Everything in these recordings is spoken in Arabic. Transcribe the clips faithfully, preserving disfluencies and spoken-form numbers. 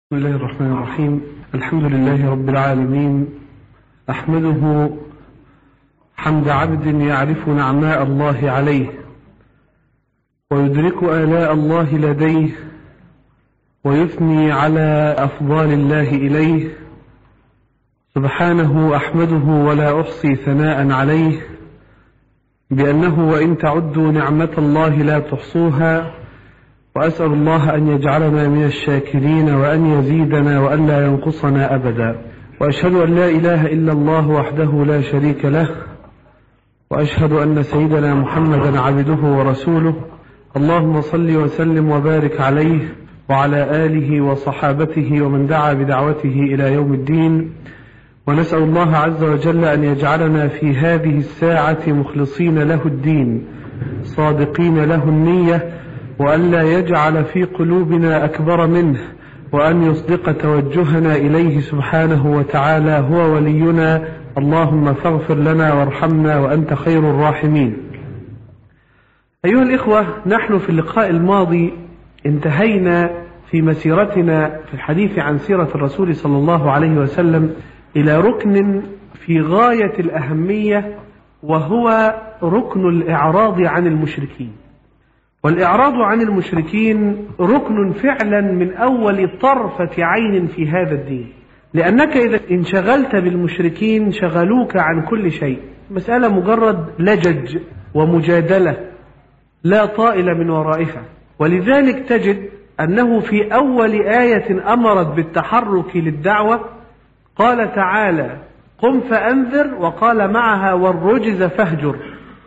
بسم الله الرحمن الرحيم. الحمد لله رب العالمين، أحمده حمد عبد يعرف نعماء الله عليه ويدرك آلاء الله لديه ويثني على أفضال الله إليه. سبحانه أحمده ولا أحصي ثناء عليه، بأنه وإن تعدوا نعمة الله لا تحصوها. وأسأل الله أن يجعلنا من الشاكرين وأن يزيدنا وأن لا ينقصنا أبدا. وأشهد أن لا إله إلا الله وحده لا شريك له، وأشهد أن سيدنا محمدا عبده ورسوله. اللهم صل وسلم وبارك عليه وعلى آله وصحابته ومن دعا بدعوته إلى يوم الدين. ونسأل الله عز وجل أن يجعلنا في هذه الساعة مخلصين له الدين صادقين له النية، وأن لا يجعل في قلوبنا أكبر منه، وأن يصدق توجهنا إليه سبحانه وتعالى. هو ولينا، اللهم فاغفر لنا وارحمنا وأنت خير الراحمين. أيها الإخوة، نحن في اللقاء الماضي انتهينا في مسيرتنا في الحديث عن سيرة الرسول صلى الله عليه وسلم إلى ركن في غاية الأهمية، وهو ركن الإعراض عن المشركين. والإعراض عن المشركين ركن فعلا من أول طرفة عين في هذا الدين، لأنك إذا انشغلت بالمشركين شغلوك عن كل شيء. مسألة مجرد لجج ومجادلة لا طائل من ورائها. ولذلك تجد أنه في أول آية أمرت بالتحرك للدعوة قال تعالى: قم فأنذر، وقال معها: والرجز فاهجر.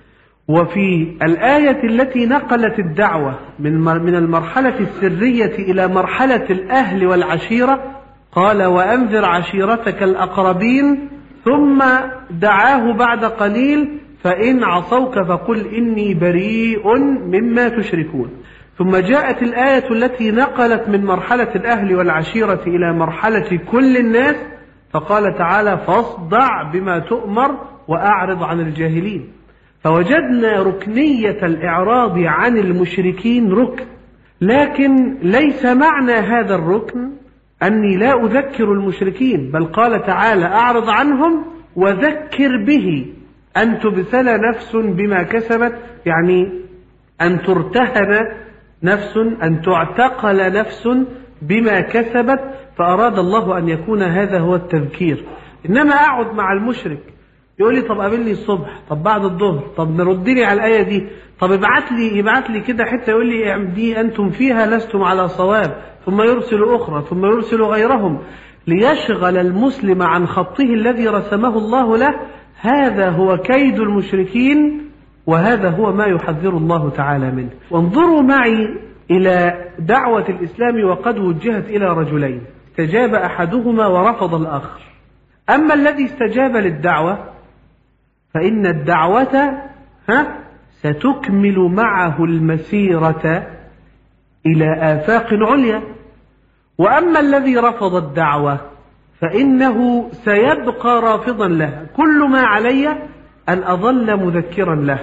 وفي الآية التي نقلت الدعوة من من المرحلة السرية إلى مرحلة الأهل والعشيرة قال: وأنذر عشيرتك الأقربين، ثم دعاه بعد قليل: فإن عصوك فقل إني بريء مما تشركون. ثم جاءت الآية التي نقلت من مرحلة الأهل والعشيرة إلى مرحلة كل الناس، فقال تعالى: فاصدع بما تؤمر وأعرض عن الجاهلين. فوجدنا ركنية الإعراض عن المشركين ركن، لكن ليس معنى هذا الركن أني لا أذكر المشركين، بل قال تعالى: أعرض عنهم وذكر به أن تبتلى نفس بما كسبت، يعني أن ترتهن نفس، أن تعتقل نفس بما كسبت. فأراد الله أن يكون هذا هو التذكير. إنما أقعد مع المشرك يقول لي: طب قابلني الصبح، طب بعد الظهر، طب نرد لي على الآية دي، طب ابعت لي يبعت لي كده حتى يقول لي دي أنتم فيها لستم على صواب، ثم يرسل أخرى، ثم يرسل غيرهم، ليشغل المسلم عن خطه الذي رسمه الله له. هذا هو كيد المشركين، وهذا هو ما يحذر الله تعالى منه. وانظروا معي إلى دعوة الإسلام وقد وجهت إلى رجلين، استجاب أحدهما ورفض الآخر. أما الذي استجاب للدعوة فإن الدعوة ها ستكمل معه المسيرة إلى آفاق عليا. وأما الذي رفض الدعوة فإنه سيبقى رافضا لها. كل ما علي أن أظل مذكرا له،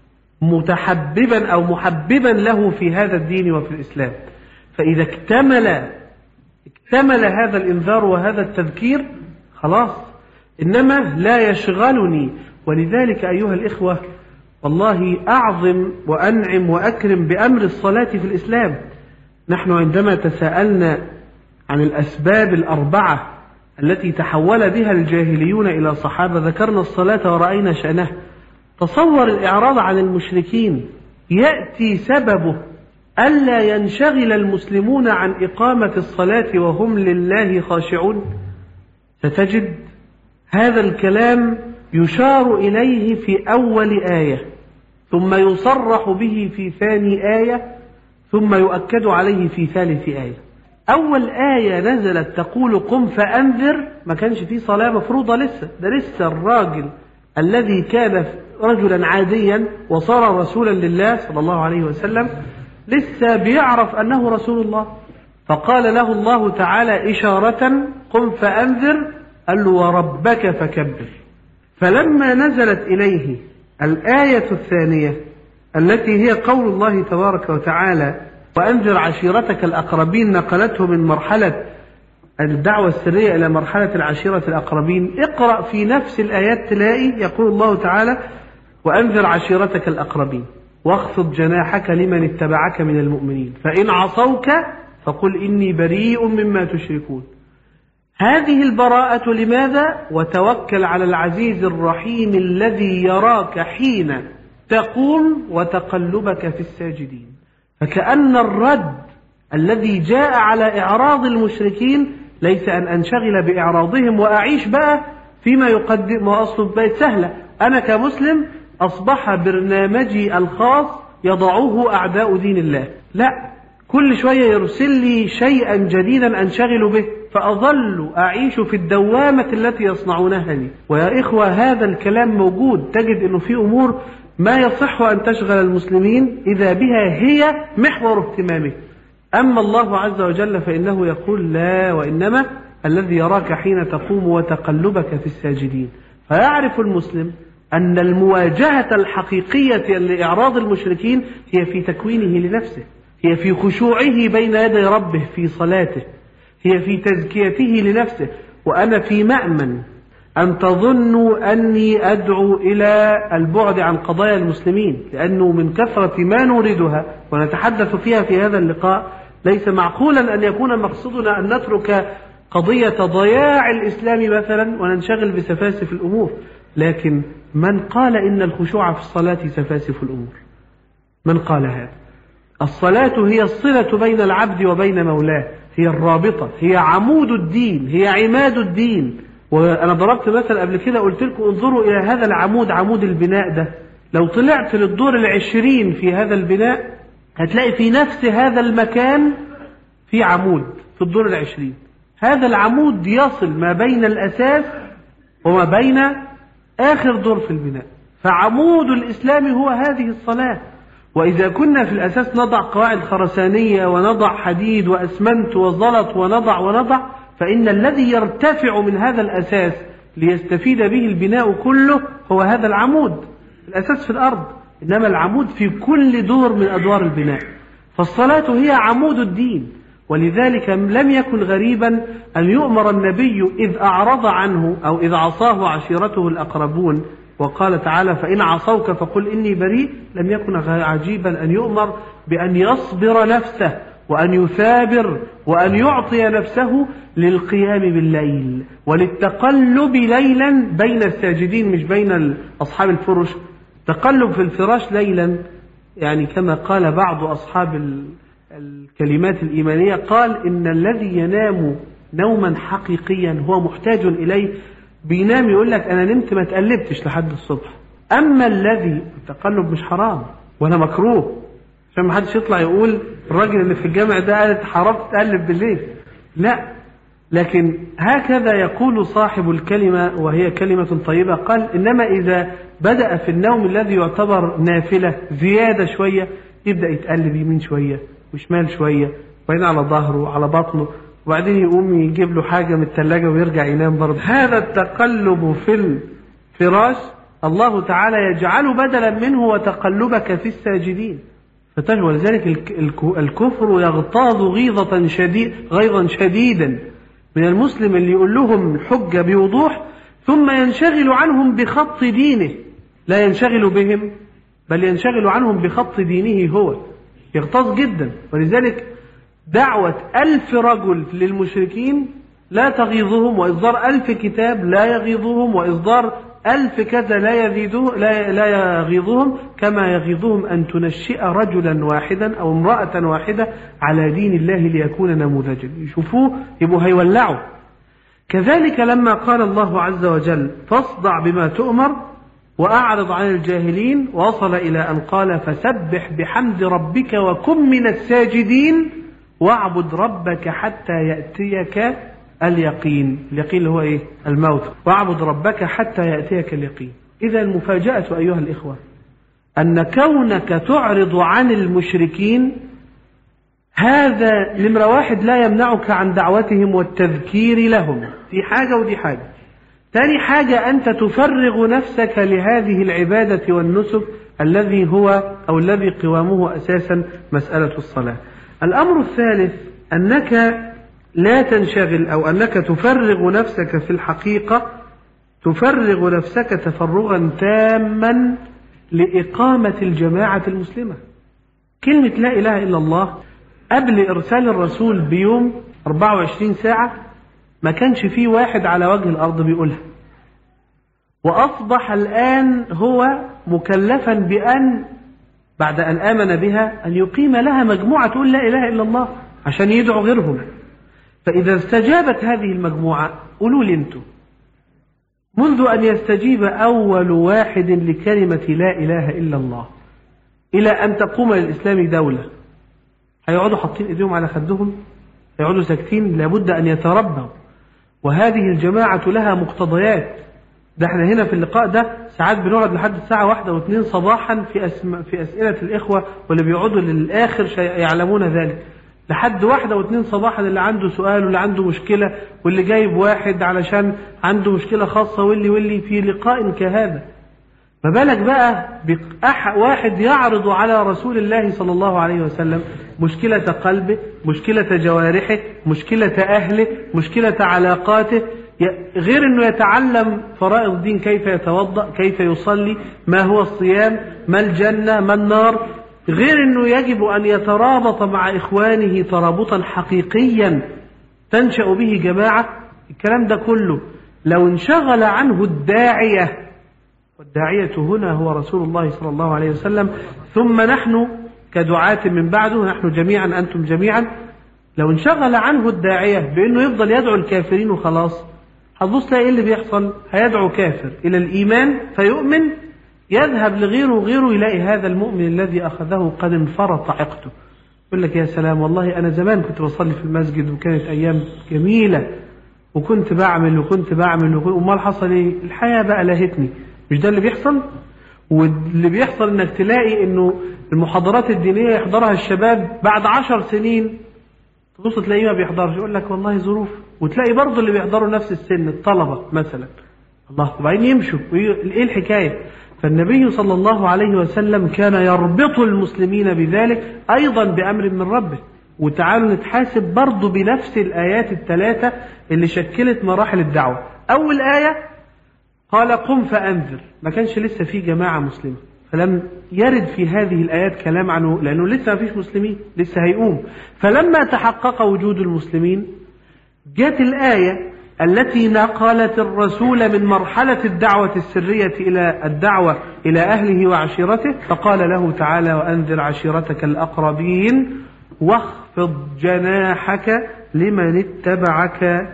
متحببا أو محببا له في هذا الدين وفي الإسلام. فإذا اكتمل اكتمل هذا الإنذار وهذا التذكير خلاص، إنما لا يشغلني. ولذلك أيها الإخوة، والله أعظم وأنعم وأكرم بأمر الصلاة في الإسلام. نحن عندما تساءلنا عن الأسباب الأربعة التي تحول بها الجاهليون إلى صحابة ذكرنا الصلاة ورأينا شأنها. تصور الإعراض عن المشركين يأتي سببه ألا ينشغل المسلمون عن إقامة الصلاة وهم لله خاشعون. ستجد هذا الكلام يشار إليه في أول آية، ثم يصرح به في ثاني آية، ثم يؤكد عليه في ثالث آية. أول آية نزلت تقول: قم فأنذر، ما كانش فيه صلاة مفروضة لسه، ده لسه الراجل الذي كان رجلا عاديا وصار رسولا لله صلى الله عليه وسلم لسه بيعرف أنه رسول الله. فقال له الله تعالى إشارة: قم فأنذر، قال له: وربك فكبر. فلما نزلت إليه الآية الثانية التي هي قول الله تبارك وتعالى: وأنذر عشيرتك الأقربين، نقلته من مرحلة الدعوة السرية إلى مرحلة العشيرة الأقربين، اقرأ في نفس الآيات تلاقي يقول الله تعالى: وأنذر عشيرتك الأقربين واخفض جناحك لمن اتبعك من المؤمنين فإن عصوك فقل إني بريء مما تشركون. هذه البراءة لماذا؟ وتوكل على العزيز الرحيم الذي يراك حين تقوم وتقلبك في الساجدين. فكأن الرد الذي جاء على إعراض المشركين ليس أن أنشغل بإعراضهم وأعيش بقى فيما يقدم، وأصل بقت سهلة، أنا كمسلم أصبح برنامجي الخاص يضعوه أعداء دين الله. لا، كل شوية يرسل لي شيئا جديدا أنشغل به، فأظل أعيش في الدوامة التي يصنعونها لي. ويا إخوة هذا الكلام موجود، تجد أنه في أمور ما يصح أن تشغل المسلمين إذا بها هي محور اهتمامه. أما الله عز وجل فإنه يقول: لا، وإنما الذي يراك حين تقوم وتقلبك في الساجدين. فيعرف المسلم أن المواجهة الحقيقية لإعراض المشركين هي في تكوينه لنفسه، هي في خشوعه بين يدي ربه في صلاته، هي في تزكيته لنفسه. وأنا في مأمن أن تظنوا أني أدعو إلى البعد عن قضايا المسلمين، لأنه من كثرة ما نوردها ونتحدث فيها في هذا اللقاء ليس معقولا أن يكون مقصودنا أن نترك قضية ضياع الإسلام مثلا وننشغل بسفاسف الأمور. لكن من قال إن الخشوع في الصلاة سفاسف الأمور؟ من قال هذا؟ الصلاة هي الصلة بين العبد وبين مولاه، هي الرابطة، هي عمود الدين، هي عماد الدين. وأنا ضربت مثل قبل كده قلت لكم انظروا إلى هذا العمود، عمود البناء ده، لو طلعت للدور العشرين في هذا البناء هتلاقي في نفس هذا المكان في عمود في الدور العشرين. هذا العمود يصل ما بين الأساس وما بين آخر دور في البناء. فعمود الإسلام هو هذه الصلاة. وإذا كنا في الأساس نضع قواعد خرسانية ونضع حديد وأسمنت وزلط ونضع ونضع، فإن الذي يرتفع من هذا الأساس ليستفيد به البناء كله هو هذا العمود. الأساس في الأرض، إنما العمود في كل دور من أدوار البناء. فالصلاة هي عمود الدين. ولذلك لم يكن غريبا أن يؤمر النبي إذ أعرض عنه أو إذ عصاه عشيرته الأقربون وقال تعالى: فإن عصوك فقل إني بريء، لم يكن عجيبا أن يؤمر بأن يصبر نفسه وأن يثابر وأن يعطي نفسه للقيام بالليل وللتقلب ليلا بين الساجدين، مش بين أصحاب الفرش، تقلب في الفراش ليلا. يعني كما قال بعض أصحاب الكلمات الإيمانية، قال إن الذي ينام نوما حقيقيا هو محتاج إليه، بينام يقول لك أنا نمت ما تقلبتش لحد الصبح. أما الذي التقلب مش حرام ولا مكروه، عشان ما حدش يطلع يقول الراجل اللي في الجامع ده قال حرام تقلب بالليل، لا. لكن هكذا يقول صاحب الكلمة وهي كلمة طيبة، قال: إنما إذا بدأ في النوم الذي يعتبر نافلة زيادة شوية يبدأ يتقلب يمين شوية وشمال شوية وبعدين على ظهره وعلى بطنه، وبعدين يقوم يجيب له حاجة من الثلاجة ويرجع ينام برضه. هذا التقلب في الفراش الله تعالى يجعله بدلا منه وتقلبك في الساجدين. ولذلك الكفر يغتاظ غيظة شديد غيظا شديدا من المسلم اللي يقول لهم الحجة بوضوح ثم ينشغل عنهم بخط دينه، لا ينشغل بهم بل ينشغل عنهم بخط دينه هو، يغتاظ جدا. ولذلك دعوة ألف رجل للمشركين لا تغيظهم، وإصدار ألف كتاب لا يغيظهم، وإصدار ألف كذا لا يغيظهم لا, لا يغيظهم كما يغيظهم أن تنشئ رجلا واحدا أو امرأة واحدة على دين الله ليكون نموذجا، يشوفوه يبقوا هيولعوا. كذلك لما قال الله عز وجل: فاصدع بما تؤمر وأعرض عن الجاهلين، وصل إلى أن قال: فسبح بحمد ربك وكن من الساجدين واعبد ربك حتى يأتيك اليقين. اليقين اللي هو إيه؟ الموت. واعبد ربك حتى يأتيك اليقين. إذا المفاجأة أيها الإخوة أن كونك تعرض عن المشركين هذا نمرة واحد لا يمنعك عن دعوتهم والتذكير لهم، دي حاجة ودي حاجة. ثاني حاجة أنت تفرغ نفسك لهذه العبادة والنسك الذي هو أو الذي قوامه أساسا مسألة الصلاة. الأمر الثالث أنك لا تنشغل أو أنك تفرغ نفسك في الحقيقة تفرغ نفسك تفرغا تاما لإقامة الجماعة المسلمة. كلمة لا إله إلا الله قبل إرسال الرسول بيوم أربعة وعشرين ساعة ما كانش فيه واحد على وجه الأرض بيقولها، وأصبح الآن هو مكلفا بأن بعد أن آمن بها أن يقيم لها مجموعة تقول لا إله إلا الله عشان يدعو غيرهم. فإذا استجابت هذه المجموعة قولوا لي انتم، منذ أن يستجيب أول واحد لكلمة لا إله إلا الله إلى أن تقوم للإسلام دولة، هيقعدوا حاطين إيديهم على خدهم؟ هيقعدوا ساكتين؟ لابد أن يتربوا. وهذه الجماعة لها مقتضيات. ده احنا هنا في اللقاء ده ساعات بنقعد لحد الساعة واحدة واثنين صباحا في أسم... في أسئلة الإخوة، واللي بيقعدوا للآخر يعلمون ذلك، لحد واحدة واثنين صباحا، اللي عنده سؤال واللي عنده مشكلة واللي جايب واحد علشان عنده مشكلة خاصة واللي واللي في لقاء كهذا. ما بالك بقى واحد يعرض على رسول الله صلى الله عليه وسلم مشكلة قلبه، مشكلة جوارحه، مشكلة أهله، مشكلة علاقاته، غير أنه يتعلم فرائض الدين، كيف يتوضأ، كيف يصلي، ما هو الصيام، ما الجنة، ما النار، غير أنه يجب أن يترابط مع إخوانه ترابطا حقيقيا تنشأ به جماعة. الكلام ده كله لو انشغل عنه الداعية، والداعية هنا هو رسول الله صلى الله عليه وسلم، ثم نحن كدعاة من بعده، نحن جميعا أنتم جميعا، لو انشغل عنه الداعية بأنه يفضل يدعو الكافرين وخلاص، هتبص تلاقي ايه اللي بيحصل؟ هيدعو كافر إلى الإيمان فيؤمن، يذهب لغيره وغيره يلاقي هذا المؤمن الذي أخذه قد انفرط عقده، يقول لك يا سلام والله أنا زمان كنت بصلي في المسجد وكانت أيام جميلة وكنت بعمل وكنت بعمل وما حصل إيه؟ الحياة بقى لهتني. مش ده اللي بيحصل؟ واللي بيحصل انك تلاقي انه المحاضرات الدينية يحضرها الشباب بعد عشر سنين تبص تلاقيه ما بيحضرش، يقول لك والله ظروف، وتلاقي برضه اللي بيحضروا نفس السن الطلبة مثلا، الله، وبعدين يمشوا، ايه الحكاية؟ فالنبي صلى الله عليه وسلم كان يربط المسلمين بذلك أيضا بأمر من ربه. وتعالوا نتحاسب برضه بنفس الآيات الثلاثة اللي شكلت مراحل الدعوة. أول آية قال قم فأنذر، ما كانش لسه في جماعة مسلمة، فلم يرد في هذه الآيات كلام عنه لأنه لسه ما فيش مسلمين، لسه هيقوم. فلما تحقق وجود المسلمين جاءت الآية التي نقلت الرسول من مرحلة الدعوة السرية إلى الدعوة إلى أهله وعشيرته، فقال له تعالى وأنذر عشيرتك الأقربين واخفض جناحك لمن اتبعك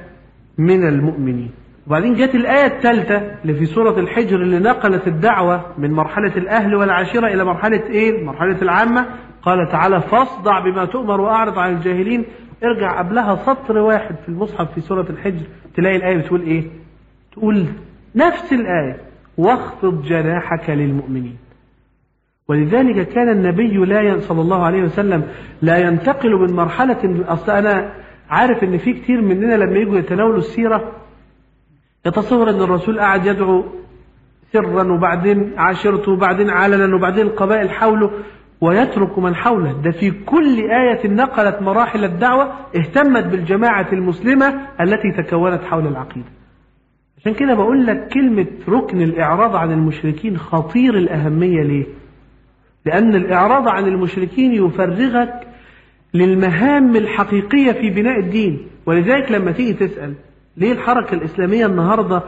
من المؤمنين. وبعدين جاءت الآية الثالثة اللي في سورة الحجر اللي نقلت الدعوة من مرحلة الأهل والعشيرة إلى مرحلة إيه؟ مرحلة العامة. قال تعالى فاصدع بما تؤمر وأعرض عن الجاهلين. ارجع قبلها سطر واحد في المصحف في سورة الحجر تلاقي الآية بتقول إيه؟ تقول نفس الآية واخفض جناحك للمؤمنين. ولذلك كان النبي لا صلى الله عليه وسلم لا ينتقل من مرحلة. أصل أنا عارف إن في كتير مننا لما يجوا يتناولوا السيرة يتصور أن الرسول قاعد يدعو سرا وبعدين عاشرته وبعدين علنا وبعدين القبائل حوله ويترك من حوله. ده في كل آية نقلت مراحل الدعوة اهتمت بالجماعة المسلمة التي تكونت حول العقيدة. عشان كده بقول لك كلمة ركن الإعراض عن المشركين خطير الأهمية. ليه؟ لأن الإعراض عن المشركين يفرغك للمهام الحقيقية في بناء الدين. ولذلك لما تيجي تسأل ليه الحركة الإسلامية النهاردة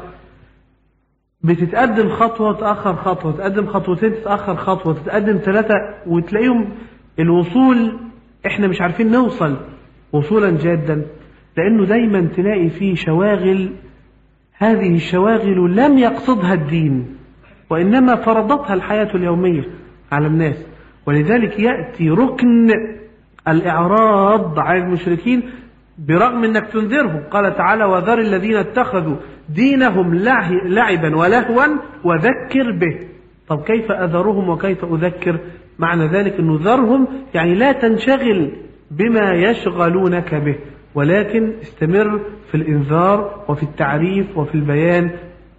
بتتقدم خطوة تأخر خطوة، تقدم خطوتين تتأخر خطوة، تتقدم ثلاثة، وتلاقيهم الوصول احنا مش عارفين نوصل وصولا جادا، لأنه دايما تلاقي فيه شواغل. هذه الشواغل لم يقصدها الدين وإنما فرضتها الحياة اليومية على الناس. ولذلك يأتي ركن الإعراض عن المشركين برغم أنك تنذرهم. قال تعالى وذر الذين اتخذوا دينهم لعبا ولهوا وذكر به. طب كيف أذرهم وكيف أذكر؟ معنى ذلك أنه ذرهم يعني لا تنشغل بما يشغلونك به، ولكن استمر في الإنذار وفي التعريف وفي البيان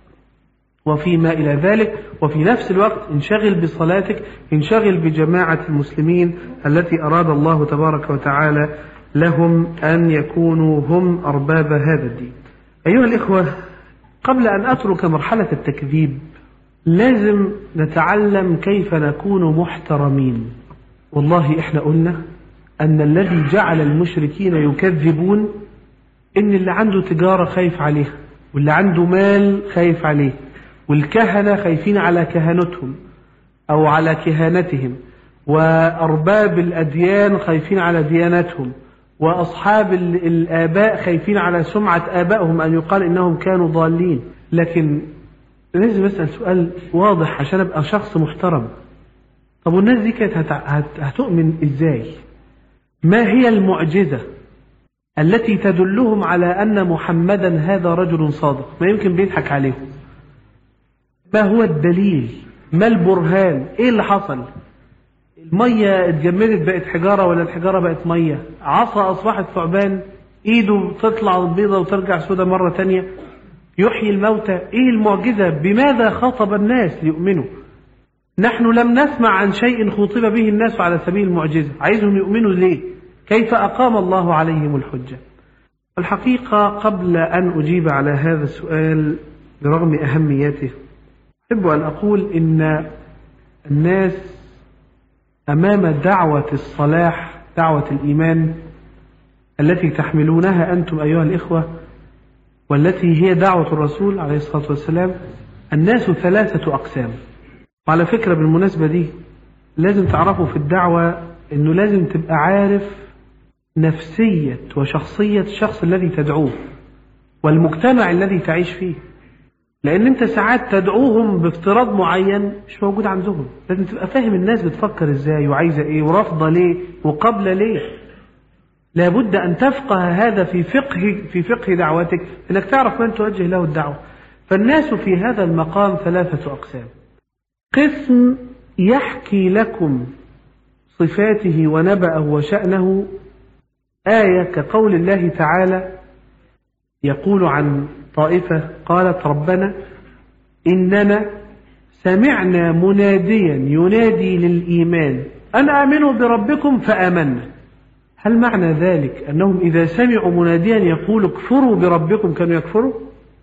وفيما إلى ذلك. وفي نفس الوقت انشغل بصلاتك، انشغل بجماعة المسلمين التي أراد الله تبارك وتعالى لهم أن يكونوا هم أرباب هذا الدين. أيها الإخوة، قبل أن أترك مرحلة التكذيب لازم نتعلم كيف نكون محترمين. والله إحنا قلنا أن الذي جعل المشركين يكذبون إن اللي عنده تجارة خايف عليها، واللي عنده مال خايف عليه، والكهنة خايفين على كهنتهم أو على كهانتهم، وأرباب الأديان خايفين على ديانتهم، وأصحاب الآباء خايفين على سمعة آبائهم أن يقال إنهم كانوا ضالين. لكن لازم أسأل سؤال واضح عشان أبقى شخص محترم. طب والناس دي كانت هتؤمن إزاي؟ ما هي المعجزة التي تدلهم على أن محمدا هذا رجل صادق؟ ما يمكن بيضحك عليهم. ما هو الدليل؟ ما البرهان؟ إيه اللي حصل؟ المية اتجمدت بقت حجارة ولا الحجارة بقت مية؟ عصا أصبحت ثعبان؟ إيده تطلع بيضة وترجع سودة مرة تانية؟ يحيي الموتى؟ إيه المعجزة؟ بماذا خاطب الناس ليؤمنوا؟ نحن لم نسمع عن شيء خاطب به الناس على سبيل المعجزة. عايزهم يؤمنوا ليه؟ كيف أقام الله عليهم الحجة؟ الحقيقة قبل أن أجيب على هذا السؤال برغم أهميته أحب أن أقول إن الناس أمام دعوة الصلاح، دعوة الإيمان التي تحملونها أنتم أيها الإخوة، والتي هي دعوة الرسول عليه الصلاة والسلام، الناس ثلاثة أقسام. وعلى فكرة بالمناسبة دي لازم تعرفوا في الدعوة أنه لازم تبقى عارف نفسية وشخصية الشخص الذي تدعوه والمجتمع الذي تعيش فيه، لأن أنت ساعات تدعوهم بافتراض معين مش موجود عندهم. لازم تبقى فاهم الناس بتفكر إزاي وعايزة إيه ورافضة ليه وقابلة ليه. لابد أن تفقه هذا في فقه في فقه دعوتك، أنك تعرف من توجه له الدعوة. فالناس في هذا المقام ثلاثة أقسام. قسم يحكي لكم صفاته ونبأه وشأنه، آية كقول الله تعالى يقول عن طائفة قالت ربنا إننا سمعنا مناديا ينادي للإيمان أن آمنوا بربكم فآمنا. هل معنى ذلك أنهم إذا سمعوا مناديا يقول اكفروا بربكم كانوا يكفروا؟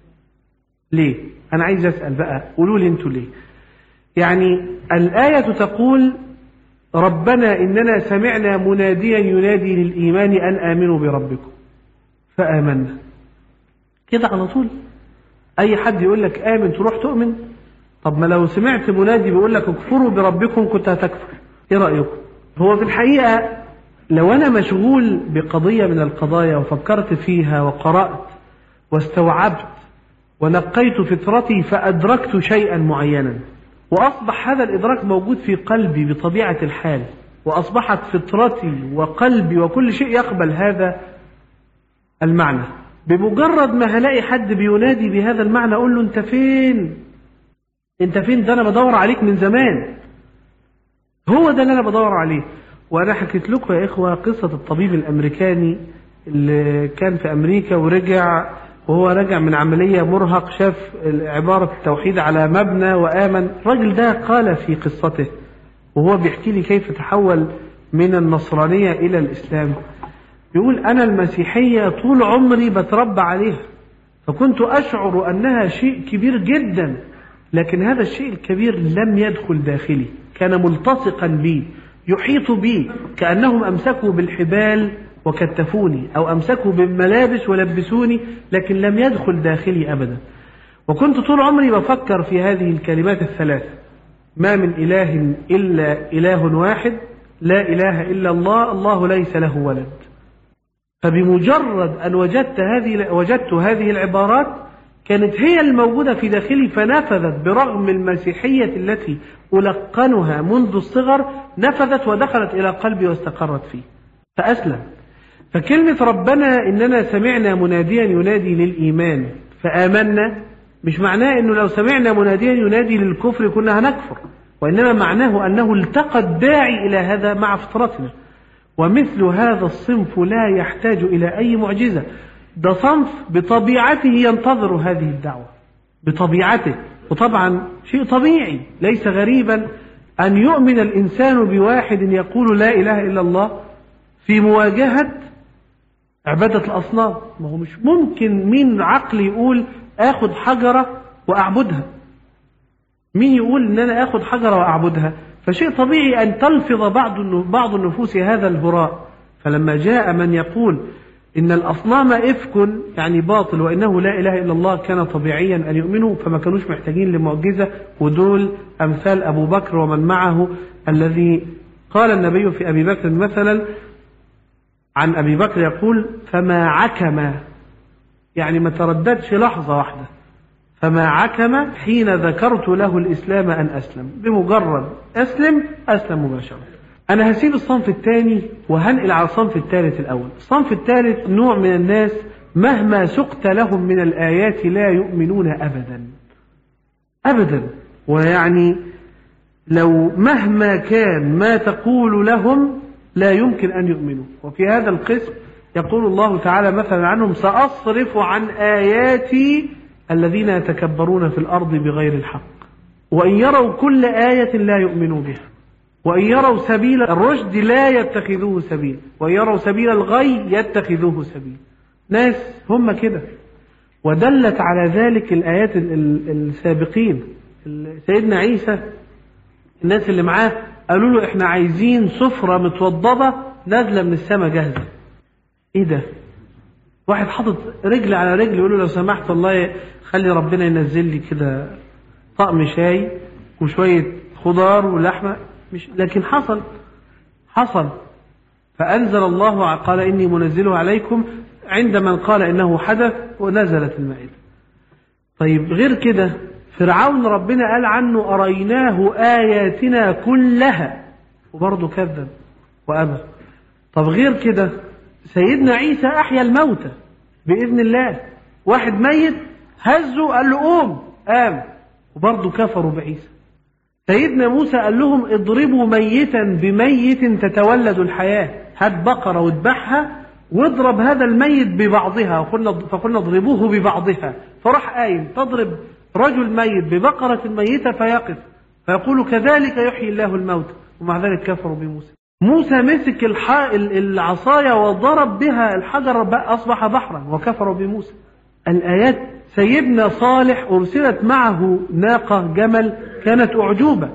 ليه؟ أنا عايز أسأل بقى، قولوا لي أنتوا ليه؟ يعني الآية تقول ربنا إننا سمعنا مناديا ينادي للإيمان أن آمنوا بربكم فآمنا. كده على طول أي حد يقول لك آمن تروح تؤمن؟ طب ما لو سمعت منادي بيقول لك اكفروا بربكم كنت هتكفر. إيه رأيكم؟ هو في الحقيقة لو أنا مشغول بقضية من القضايا وفكرت فيها وقرأت واستوعبت ونقيت فطرتي فأدركت شيئا معينا، وأصبح هذا الإدراك موجود في قلبي بطبيعة الحال، وأصبحت فطرتي وقلبي وكل شيء يقبل هذا المعنى، بمجرد ما هلاقي حد بينادي بهذا المعنى أقول له أنت فين؟ أنت فين؟ ده أنا بدور عليك من زمان. هو ده اللي أنا بدور عليه. وأنا حكيت لكم يا إخوة قصة الطبيب الأمريكاني اللي كان في أمريكا ورجع، وهو رجع من عملية مرهق شاف عبارة التوحيد على مبنى وآمن. الراجل ده قال في قصته وهو بيحكي لي كيف تحول من النصرانية إلى الإسلام، يقول أنا المسيحية طول عمري بتربى عليها، فكنت أشعر أنها شيء كبير جدا، لكن هذا الشيء الكبير لم يدخل داخلي، كان ملتصقا بي يحيط بي، كأنهم أمسكوا بالحبال وكتفوني أو أمسكوا بالملابس ولبسوني، لكن لم يدخل داخلي أبدا. وكنت طول عمري بفكر في هذه الكلمات الثلاثة: ما من إله إلا إله واحد، لا إله إلا الله، الله ليس له ولد. فبمجرد أن وجدت هذه وجدت هذه العبارات كانت هي الموجودة في داخلي، فنفذت برغم المسيحية التي ألقنها منذ الصغر، نفذت ودخلت إلى قلبي واستقرت فيه فأسلم. فكلمة ربنا إننا سمعنا مناديا ينادي للإيمان فآمنا مش معناه إنه لو سمعنا مناديا ينادي للكفر كنا هنكفر، وإنما معناه أنه التقى الداعي إلى هذا مع فطرتنا. ومثل هذا الصنف لا يحتاج إلى أي معجزة، ده صنف بطبيعته ينتظر هذه الدعوة بطبيعته. وطبعا شيء طبيعي ليس غريبا أن يؤمن الإنسان بواحد يقول لا إله إلا الله في مواجهة عبادة الأصنام. ما هو مش ممكن مين عقل يقول آخد حجرة وأعبدها، مين يقول إن أنا آخد حجرة وأعبدها؟ فشيء طبيعي أن تلفظ بعض بعض النفوس هذا الهراء. فلما جاء من يقول إن الأصنام إفك يعني باطل وإنه لا إله إلا الله، كان طبيعيا أن يؤمنوا، فما كانوش محتاجين لمعجزة. ودول أمثال أبو بكر ومن معه، الذي قال النبي في أبي بكر مثلا عن أبي بكر يقول فما عكم، يعني ما ترددش لحظة واحدة، فما عكم حين ذكرت له الإسلام أن أسلم، بمجرد أسلم أسلم مباشرة. أنا هسيب الصنف الثاني وهنقل على الصنف الثالث الأول. الصنف الثالث نوع من الناس مهما سقت لهم من الآيات لا يؤمنون أبدا أبدا، ويعني لو مهما كان ما تقول لهم لا يمكن أن يؤمنوا. وفي هذا القسم يقول الله تعالى مثلا عنهم سأصرف عن آياتي الذين يتكبرون في الأرض بغير الحق وإن يروا كل آية لا يؤمنوا بها وإن يروا سبيل الرشد لا يتخذوه سبيل وإن يروا سبيل الغي يتخذوه سبيل. ناس هم كده. ودلت على ذلك الآيات السابقين. سيدنا عيسى الناس اللي معاه قالوا له احنا عايزين سفرة متوضبة نازلة من السماء جاهزة. ايه ده؟ واحد حاطط رجل على رجل يقول له لو سمحت والله خلي ربنا ينزل لي كده طقم شاي وشوية خضار ولحمة. مش لكن حصل حصل فأنزل الله قال إني منزله عليكم، عندما قال إنه حدث ونزلت المائدة. طيب غير كده فرعون ربنا قال عنه أريناه آياتنا كلها وبرضه كذب وأبى. طب غير كده سيدنا عيسى أحيا الموتى بإذن الله، واحد ميت هزه قال له قوم قام وبرضه كفروا بعيسى. سيدنا موسى قال لهم اضربوا ميتا بميت تتولد الحياة، هات بقرة واذبحها واضرب هذا الميت ببعضها، فقلنا اضربوه ببعضها، فراح قايم تضرب رجل ميت ببقرة ميتة فيقف فيقول كذلك يحيي الله الموتى، ومع ذلك كفروا بموسى. موسى مسك العصاية وضرب بها الحجر أصبح بحرا وكفروا بموسى. الآيات سيدنا صالح أرسلت معه ناقة جمل كانت أعجوبة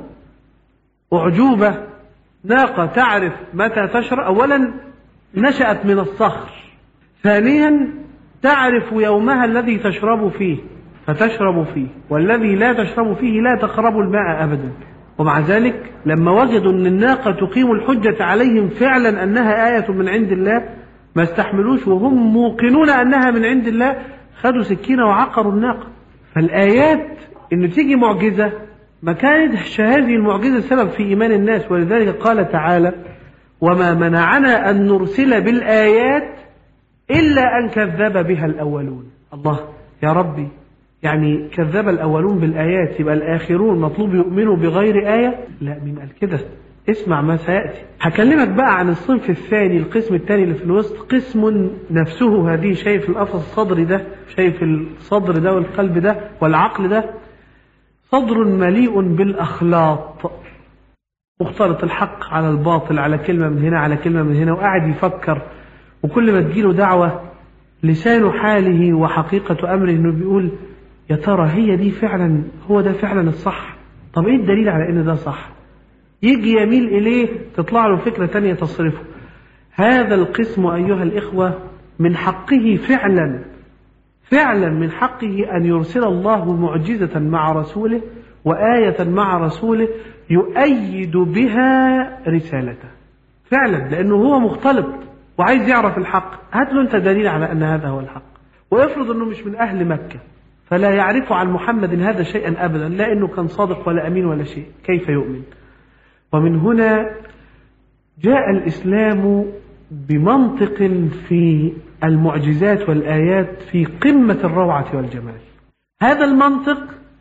أعجوبة ناقة تعرف متى تشرب، أولا نشأت من الصخر، ثانيا تعرف يومها الذي تشرب فيه فتشرب فيه والذي لا تشرب فيه لا تقرب الماء أبدا. ومع ذلك لما وجدوا أن الناقة تقيم الحجة عليهم فعلا أنها آية من عند الله ما استحملوش، وهم موقنون أنها من عند الله خدوا سكينة وعقروا الناقة. فالآيات إنه تيجي معجزة ما كانت هذه المعجزة سبب في إيمان الناس. ولذلك قال تعالى وما منعنا أن نرسل بالآيات إلا أن كذب بها الأولون. الله يا ربي، يعني كذب الأولون بالآيات يبقى الآخرون مطلوب يؤمنوا بغير آية؟ لا، مين قال كده؟ اسمع ما سيأتي. هكلمك بقى عن الصنف الثاني، القسم الثاني اللي في الوسط، قسم نفسه هذه، شايف القفص الصدري ده، شايف الصدر ده والقلب ده والعقل ده، صدر مليء بالأخلاط، مختلط الحق على الباطل، على كلمة من هنا على كلمة من هنا، وقاعد يفكر، وكل ما تجيله دعوة لسان حاله وحقيقة أمره إنه بيقول يا ترى هي دي فعلا، هو ده فعلا الصح؟ طب إيه الدليل على إن ده صح؟ يجي يميل إليه تطلع له فكرة تانية تصرفه. هذا القسم أيها الإخوة من حقه فعلا فعلا من حقه أن يرسل الله معجزة مع رسوله وآية مع رسوله يؤيد بها رسالته فعلا، لأنه هو مختلط وعايز يعرف الحق. هات له أنت دليل على أن هذا هو الحق، ويفرض أنه مش من أهل مكة فلا يعرف عن محمد هذا شيئا أبدا، لا أنه كان صادق ولا أمين ولا شيء، كيف يؤمن؟ ومن هنا جاء الإسلام بمنطق في المعجزات والآيات في قمة الروعة والجمال. هذا المنطق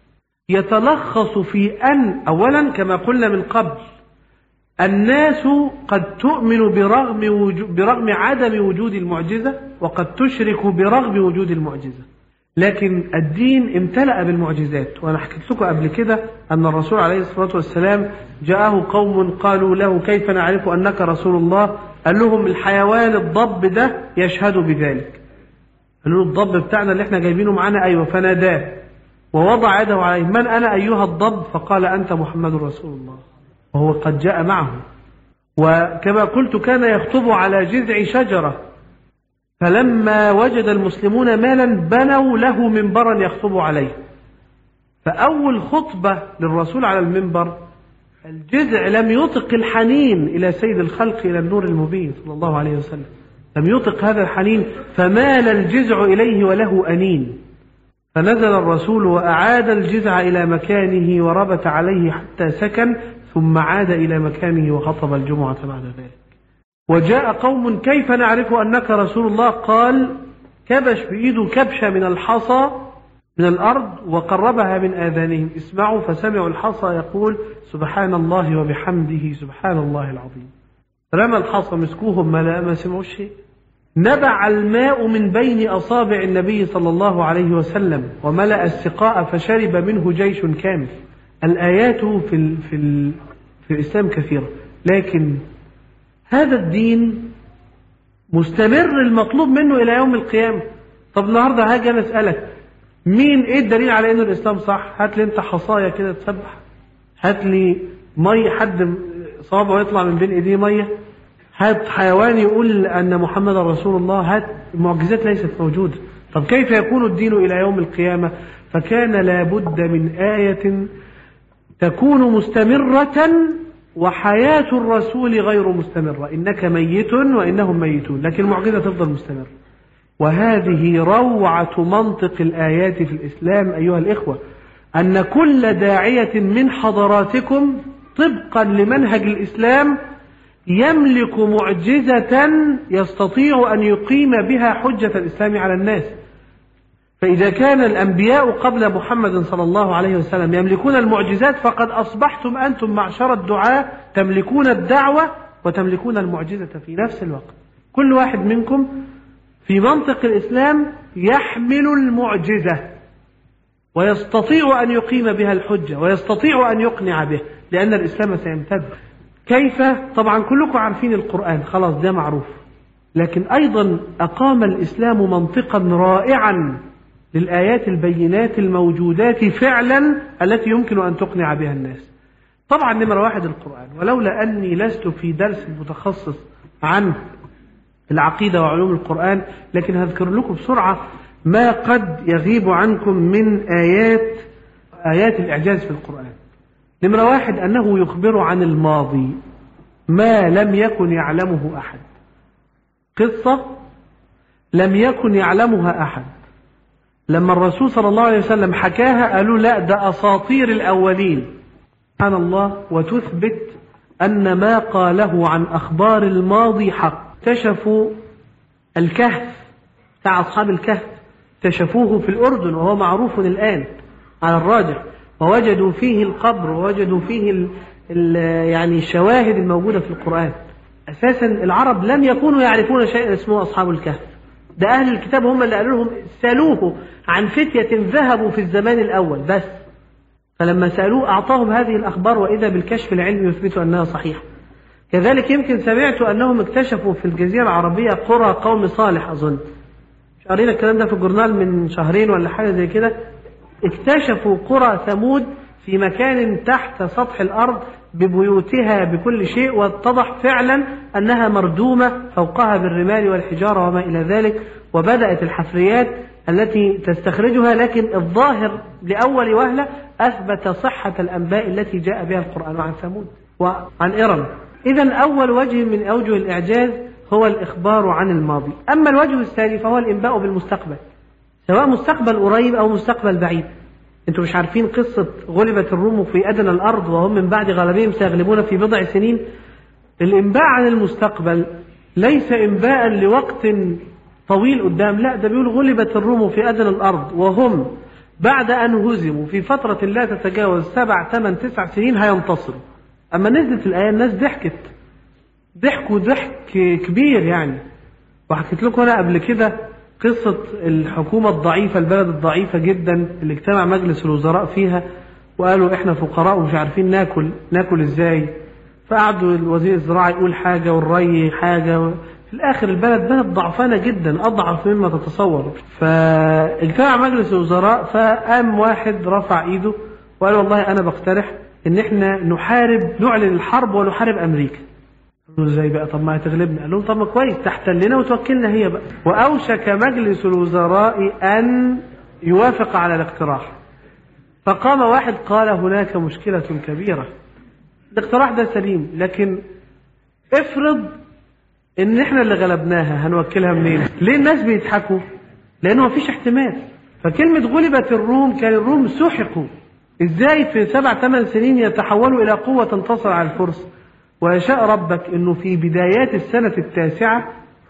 يتلخص في أن أولا كما قلنا من قبل الناس قد تؤمن برغم, برغم عدم وجود المعجزة وقد تشرك برغم وجود المعجزة، لكن الدين امتلأ بالمعجزات. وأنا حكيت لكم قبل كده أن الرسول عليه الصلاة والسلام جاءه قوم قالوا له كيف نعرف أنك رسول الله؟ قال لهم الحيوان الضب ده يشهد بذلك. قالوا له الضب بتاعنا اللي احنا جايبينه معانا. أيوة. فناداه ووضع يده عليه. من أنا أيها الضب؟ فقال أنت محمد رسول الله، وهو قد جاء معه. وكما قلت كان يخطب على جذع شجرة، فلما وجد المسلمون مالا بنوا له منبرا يخطب عليه. فأول خطبة للرسول على المنبر الجذع لم يطق الحنين إلى سيد الخلق، إلى النور المبين صلى الله عليه وسلم، لم يطق هذا الحنين، فمال الجذع إليه وله أنين. فنزل الرسول وأعاد الجذع إلى مكانه وربت عليه حتى سكن، ثم عاد إلى مكانه وخطب الجمعة بعد ذلك. وجاء قوم كيف نعرف أنك رسول الله؟ قال كبش بإيده كبشة من الحصى من الأرض وقربها من آذانهم، اسمعوا. فسمعوا الحصى يقول سبحان الله وبحمده سبحان الله العظيم. رمى الحصى مسكوهم ما ما سمعوا شيء. نبع الماء من بين أصابع النبي صلى الله عليه وسلم وملأ السقاء فشرب منه جيش كامل. الآيات في ال في ال في الإسلام كثيرة، لكن هذا الدين مستمر، المطلوب منه إلى يوم القيامة. طب النهارده هاجي أنا أسألك مين إيه الدليل على إنه الإسلام صح؟ هات لي أنت حصايا كده تسبح، هات لي مية حد صابعه يطلع من بين إيديه مية، هات حيوان يقول أن محمد رسول الله، هات المعجزات ليست موجودة. طب كيف يكون الدين إلى يوم القيامة؟ فكان لابد من آية تكون مستمرة وحياة الرسول غير مستمرة. إنك ميت وإنهم ميتون، لكن المعجزة تفضل مستمرة. وهذه روعة منطق الآيات في الإسلام أيها الإخوة، أن كل داعية من حضراتكم طبقا لمنهج الإسلام يملك معجزة يستطيع أن يقيم بها حجة الإسلام على الناس. فإذا كان الأنبياء قبل محمد صلى الله عليه وسلم يملكون المعجزات، فقد أصبحتم أنتم معشر الدعاة تملكون الدعوة وتملكون المعجزة في نفس الوقت. كل واحد منكم في منطق الإسلام يحمل المعجزة ويستطيع أن يقيم بها الحجة ويستطيع أن يقنع به، لأن الإسلام سيمتد. كيف؟ طبعا كلكم عارفين القرآن، خلاص ده معروف، لكن أيضا أقام الإسلام منطقا رائعا للآيات البينات الموجودات فعلا التي يمكن أن تقنع بها الناس. طبعا نمرة واحد القرآن، ولولا أني لست في درس متخصص عن العقيدة وعلوم القرآن، لكن هذكر لكم بسرعة ما قد يغيب عنكم من آيات آيات الإعجاز في القرآن. نمرة واحد أنه يخبر عن الماضي ما لم يكن يعلمه أحد، قصة لم يكن يعلمها أحد. لما الرسول صلى الله عليه وسلم حكاها قالوا لا ده أساطير الأولين، سبحان الله، وتثبت أن ما قاله عن أخبار الماضي حق. اكتشفوا الكهف بتاع أصحاب الكهف، اكتشفوه في الأردن وهو معروف الآن على الراجح، ووجدوا فيه القبر ووجدوا فيه ال ال يعني الشواهد الموجودة في القرآن. أساسا العرب لم يكونوا يعرفون شيئا اسمه أصحاب الكهف، ده أهل الكتاب هم اللي قالوا لهم سألوه عن فتية ذهبوا في الزمان الأول بس، فلما سألوه أعطاهم هذه الأخبار، وإذا بالكشف العلمي يثبت أنها صحيحة. كذلك يمكن سمعت أنهم اكتشفوا في الجزيرة العربية قرى قوم صالح، أظن مش قرينا الكلام ده في الجورنال من شهرين ولا حاجة زي كده، اكتشفوا قرى ثمود في مكان تحت سطح الأرض ببيوتها بكل شيء، واتضح فعلا أنها مردومة فوقها بالرمال والحجارة وما إلى ذلك، وبدأت الحفريات التي تستخرجها، لكن الظاهر لأول وهلة أثبت صحة الأنباء التي جاء بها القرآن عن ثمود وعن إرم. إذن أول وجه من أوجه الإعجاز هو الإخبار عن الماضي. أما الوجه الثاني فهو الإنباء بالمستقبل، سواء مستقبل قريب أو مستقبل بعيد. أنتم مش عارفين قصة غلبت الروم في أدنى الأرض وهم من بعد غلبهم سيغلبون في بضع سنين؟ الإنباء عن المستقبل ليس إنباء لوقت طويل قدام، لا، ده بيقول غلبت الروم في أدنى الأرض وهم بعد أن هزموا في فترة لا تتجاوز سبع ثمان تسع سنين هينتصروا. أما نزلت الآية الناس ضحكت ضحكوا ضحك كبير يعني. وحكيت لكم أنا قبل كده قصة الحكومة الضعيفة، البلد الضعيفة جدا اللي اجتمع مجلس الوزراء فيها وقالوا إحنا فقراء ومش عارفين ناكل ناكل إزاي، فقعدوا الوزير الزراعة يقول حاجة والري حاجة، في الآخر البلد بلد ضعفانة جدا أضعف مما تتصور. فاجتمع مجلس الوزراء، فقام واحد رفع إيده وقال والله أنا بقترح إن إحنا نحارب، نعلن الحرب ونحارب أمريكا. قالوا إزاي بقى؟ طب ما هتغلبنا. قال لهم طب ما كويس، تحتلنا وتوكلنا هي بقى. وأوشك مجلس الوزراء أن يوافق على الاقتراح. فقام واحد قال هناك مشكلة كبيرة، الاقتراح ده سليم لكن افرض ان احنا اللي غلبناها، هنوكلها منين؟ ليه الناس بيضحكوا؟ لانه مفيش احتمال. فكلمة غلبت الروم، كان الروم سحقوا، ازاي في سبع ثمان سنين يتحولوا الى قوة تنتصر على الفرس؟ ويشاء ربك انه في بدايات السنة التاسعة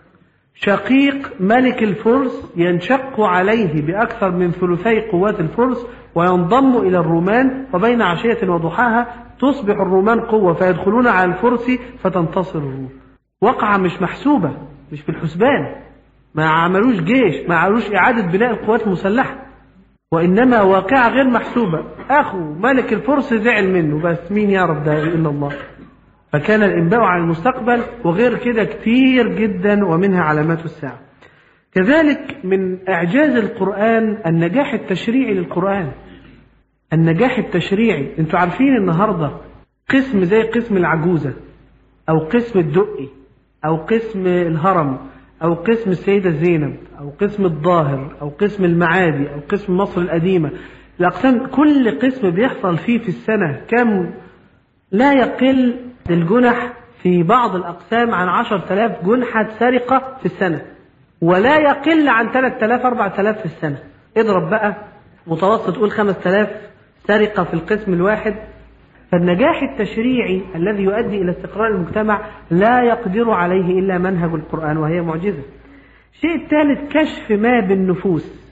شقيق ملك الفرس ينشق عليه بأكثر من ثلثي قوات الفرس وينضم إلى الرومان، وبين عشية وضحاها تصبح الرومان قوة فيدخلون على الفرس فتنتصر الروم. وقعة مش محسوبة، مش في الحسبان، ما عملوش جيش، ما عملوش إعادة بناء القوات المسلحة، وإنما واقعة غير محسوبة. أخو ملك الفرس زعل منه، بس مين يعرف ده إلا الله. فكان الإنباء عن المستقبل، وغير كده كتير جدا ومنها علامات الساعة. كذلك من إعجاز القرآن النجاح التشريعي للقرآن. النجاح التشريعي، انتوا عارفين النهاردة قسم زي قسم العجوزة أو قسم الدقي أو قسم الهرم أو قسم السيدة زينب أو قسم الظاهر أو قسم المعادي أو قسم مصر القديمة، الأقسام كل قسم بيحصل فيه في السنة كم لا يقل الجنح في بعض الأقسام عن عشرة آلاف جنحة سرقة في السنة، ولا يقل عن ثلاثة آلاف أربعة آلاف في السنة. اضرب بقى متوسط قول خمسة آلاف سرقة في القسم الواحد. فالنجاح التشريعي الذي يؤدي إلى استقرار المجتمع لا يقدر عليه إلا منهج القرآن، وهي معجزة. الشيء الثالث كشف ما بالنفوس.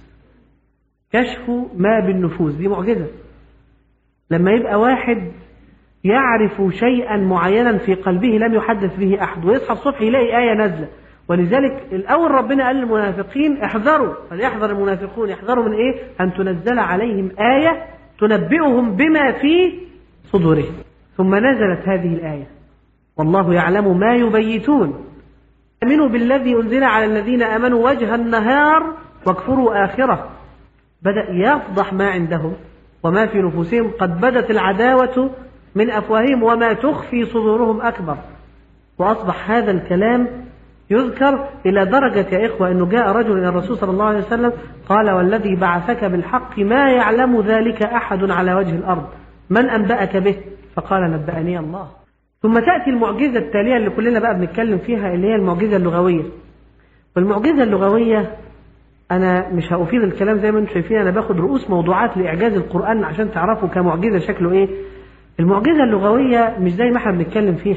كشف ما بالنفوس دي معجزة. لما يبقى واحد يعرف شيئا معينا في قلبه لم يحدث به أحد، ويصحى الصبح يلاقي آية نازلة. ولذلك الأول ربنا قال للمنافقين احذروا، فليحذر المنافقون. يحذروا من إيه؟ أن تنزل عليهم آية تنبئهم بما في صدورهم. ثم نزلت هذه الآية والله يعلم ما يبيتون. آمنوا بالذي أنزل على الذين آمنوا وجه النهار واكفروا آخره. بدأ يفضح ما عندهم وما في نفوسهم. قد بدت العداوة من أفواههم وما تخفي صدورهم أكبر. وأصبح هذا الكلام يذكر إلى درجة يا إخوة أنه جاء رجل إلى الرسول صلى الله عليه وسلم قال والذي بعثك بالحق ما يعلم ذلك أحد على وجه الأرض، من أنبأك به؟ فقال نبأني الله. ثم تأتي المعجزة التالية اللي كلنا بقى بنتكلم فيها، اللي هي المعجزة اللغوية. والمعجزة اللغوية أنا مش هأفيد الكلام زي ما انتم شايفين، أنا باخد رؤوس موضوعات لإعجاز القرآن عشان تعرفوا كمعجزة شكله إيه. المعجزة اللغوية مش زي ما احنا بنتكلم فيها.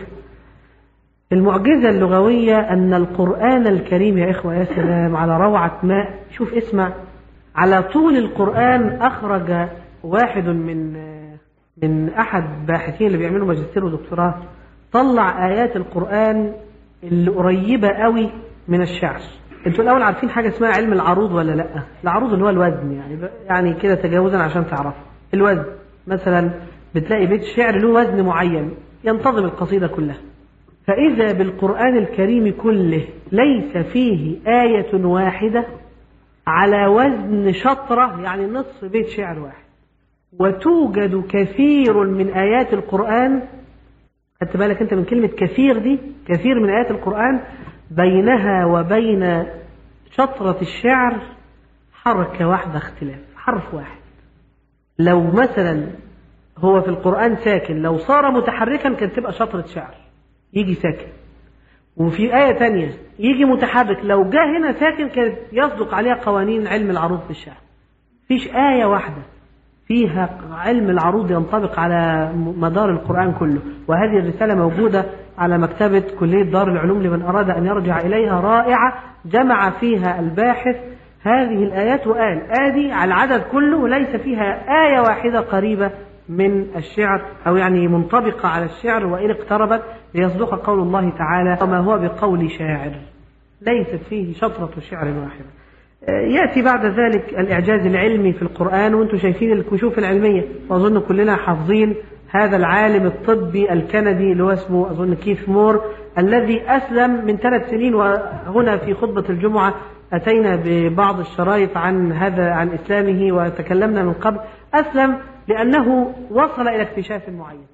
المعجزة اللغوية أن القرآن الكريم يا إخوة يا سلام على روعة ماء. شوف اسمع، على طول القرآن أخرج واحد من من أحد باحثين اللي بيعملوا ماجستير ودكتوراه، طلع آيات القرآن اللي قريبة قوي من الشعر. انتوا الأول عارفين حاجة اسمها علم العروض ولا لأ؟ العروض اللي هو الوزن، يعني يعني كده تجاوزا عشان تعرفوا الوزن. مثلا بتلاقي بيت الشعر له وزن معين ينتظم القصيدة كلها. فإذا بالقرآن الكريم كله ليس فيه آية واحدة على وزن شطرة، يعني نصف بيت شعر واحد. وتوجد كثير من آيات القرآن، خدت بالك أنت من كلمة كثير دي، كثير من آيات القرآن بينها وبين شطرة الشعر حركة واحدة اختلاف، حرف واحد. لو مثلا هو في القرآن ساكن، لو صار متحركا كانت تبقى شطرة شعر يجي ساكن. وفي آية تانية يجي متحرك، لو جاء هنا ساكن كانت يصدق عليها قوانين علم العروض في الشعر. فيش آية واحدة فيها علم العروض ينطبق على مدار القرآن كله. وهذه الرسالة موجودة على مكتبة كلية دار العلوم لمن أراد أن يرجع إليها، رائعة، جمع فيها الباحث هذه الآيات وقال آدي على العدد كله ليس فيها آية واحدة قريبة من الشعر أو يعني منطبقة على الشعر، وإن اقتربت ليصدق قول الله تعالى وما هو بقول شاعر، ليست فيه شطرة شعر واحدة. يأتي بعد ذلك الإعجاز العلمي في القرآن، وانتم شايفين الكشوف العلمية، وأظن كلنا حافظين هذا العالم الطبي الكندي اللي هو اسمه أظن كيث مور، الذي أسلم من ثلاث سنين. وهنا في خطبة الجمعة أتينا ببعض الشرايط عن هذا عن إسلامه وتكلمنا من قبل. أسلم لأنه وصل إلى اكتشاف معين.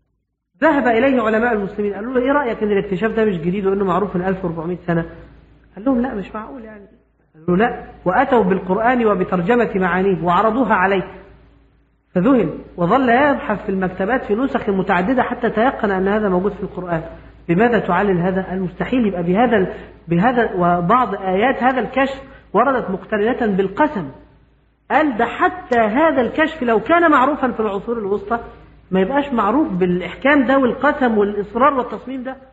ذهب إليه علماء المسلمين قالوا له إيه رأيك إن الاكتشاف ده مش جديد وإنه معروف من ألف وأربعمائة سنة؟ قال لهم لا مش معقول يعني. قالوا لا، وأتوا بالقرآن وبترجمة معانيه وعرضوها عليه، فذهل وظل يبحث في المكتبات في نسخ متعددة حتى تيقن أن هذا موجود في القرآن. بماذا تعلل هذا؟ المستحيل يبقى بهذا بهذا وبعض آيات هذا الكشف وردت مقترنة بالقسم. قال ده حتى هذا الكشف لو كان معروفا في العصور الوسطى ما يبقاش معروف بالإحكام ده والقسم والإصرار والتصميم ده.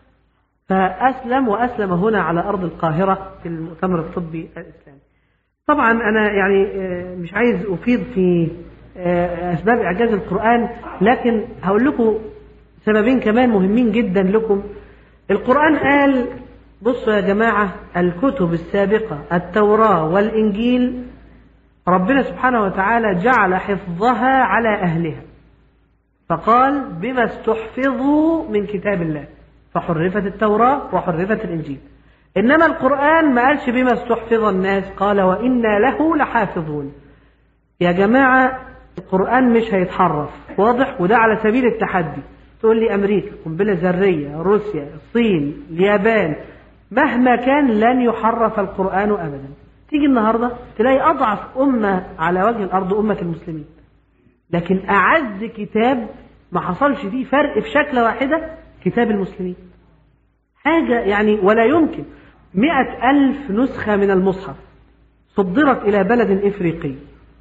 فأسلم، وأسلم هنا على أرض القاهرة في المؤتمر الطبي الإسلامي. طبعا أنا يعني مش عايز أفيض في أسباب إعجاز القرآن، لكن هقول لكم سببين كمان مهمين جدا لكم. القرآن قال بصوا يا جماعة، الكتب السابقة التوراة والإنجيل ربنا سبحانه وتعالى جعل حفظها على أهلها، فقال بما استحفظوا من كتاب الله فحرفت التوراة وحرفت الإنجيل. إنما القرآن ما قالش بما استحفظ الناس، قال وإنا له لحافظون. يا جماعة القرآن مش هيتحرف، واضح؟ وده على سبيل التحدي. تقول لي أمريكا، قنبلة ذرية، روسيا، الصين، اليابان، مهما كان لن يحرف القرآن أبدا. تيجي النهاردة تلاقي أضعف أمة على وجه الأرض أمة المسلمين، لكن أعز كتاب ما حصلش فيه فرق في شكلة واحدة كتاب المسلمين. حاجة يعني ولا يمكن. مئة ألف نسخة من المصحف صدرت إلى بلد إفريقي.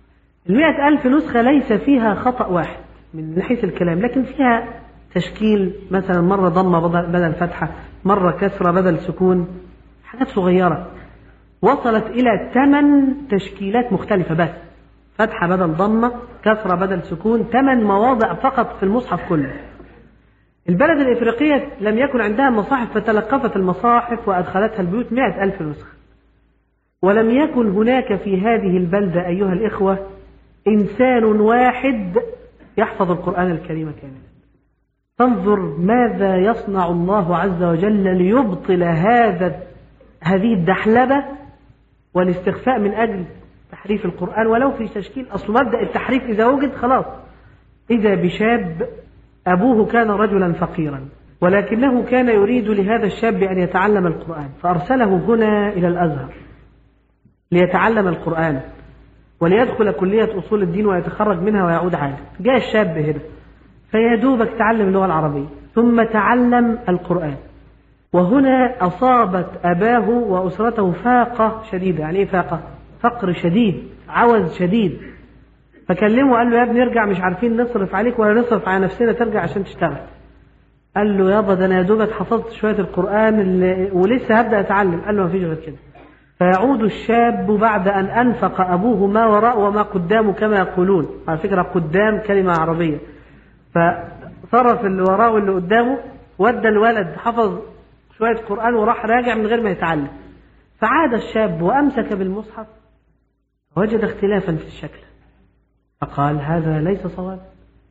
المئة ألف نسخة ليس فيها خطأ واحد من حيث الكلام، لكن فيها تشكيل، مثلا مرة ضمة بدل فتحة، مرة كسرة بدل سكون، حاجات صغيرة. وصلت إلى ثمان تشكيلات مختلفة، بس فتحة بدل ضمة، كسرة بدل سكون، ثمان مواضع فقط في المصحف كله. البلد الإفريقية لم يكن عندها مصاحف فتلقفت المصاحف وأدخلتها البيوت مئة ألف نسخة. ولم يكن هناك في هذه البلدة أيها الإخوة إنسان واحد يحفظ القرآن الكريم كاملا. تنظر ماذا يصنع الله عز وجل ليبطل هذا هذه الدحلبة والاستخفاء من أجل تحريف القرآن ولو في تشكيل. أصل مبدأ التحريف إذا وجد خلاص. إذا بشاب أبوه كان رجلا فقيرا، ولكنه كان يريد لهذا الشاب أن يتعلم القرآن، فأرسله هنا إلى الأزهر ليتعلم القرآن وليدخل كلية أصول الدين ويتخرج منها ويعود عالم. جاء الشاب هنا فيدوبك تعلم اللغة العربية ثم تعلم القرآن، وهنا أصابت أباه وأسرته فاقة شديدة. يعني إيه فاقة؟ فقر شديد، عوز شديد. فكلمه قال له يا ابني ارجع، مش عارفين نصرف عليك ولا نصرف على نفسنا، ترجع عشان تشتغل. قال له يابا ده أنا يا دوبك حفظت شوية القرآن اللي ولسه هبدأ أتعلم. قال له ما فيش غير كده. فيعود الشاب بعد أن أنفق أبوه ما وراء وما قدامه كما يقولون. على فكرة قدام كلمة عربية، فصرف اللي وراء واللي قدامه، ودى الولد حفظ شوية قرآن وراح راجع من غير ما يتعلم. فعاد الشاب وأمسك بالمصحف وجد اختلافا في الشكل، فقال هذا ليس صواب.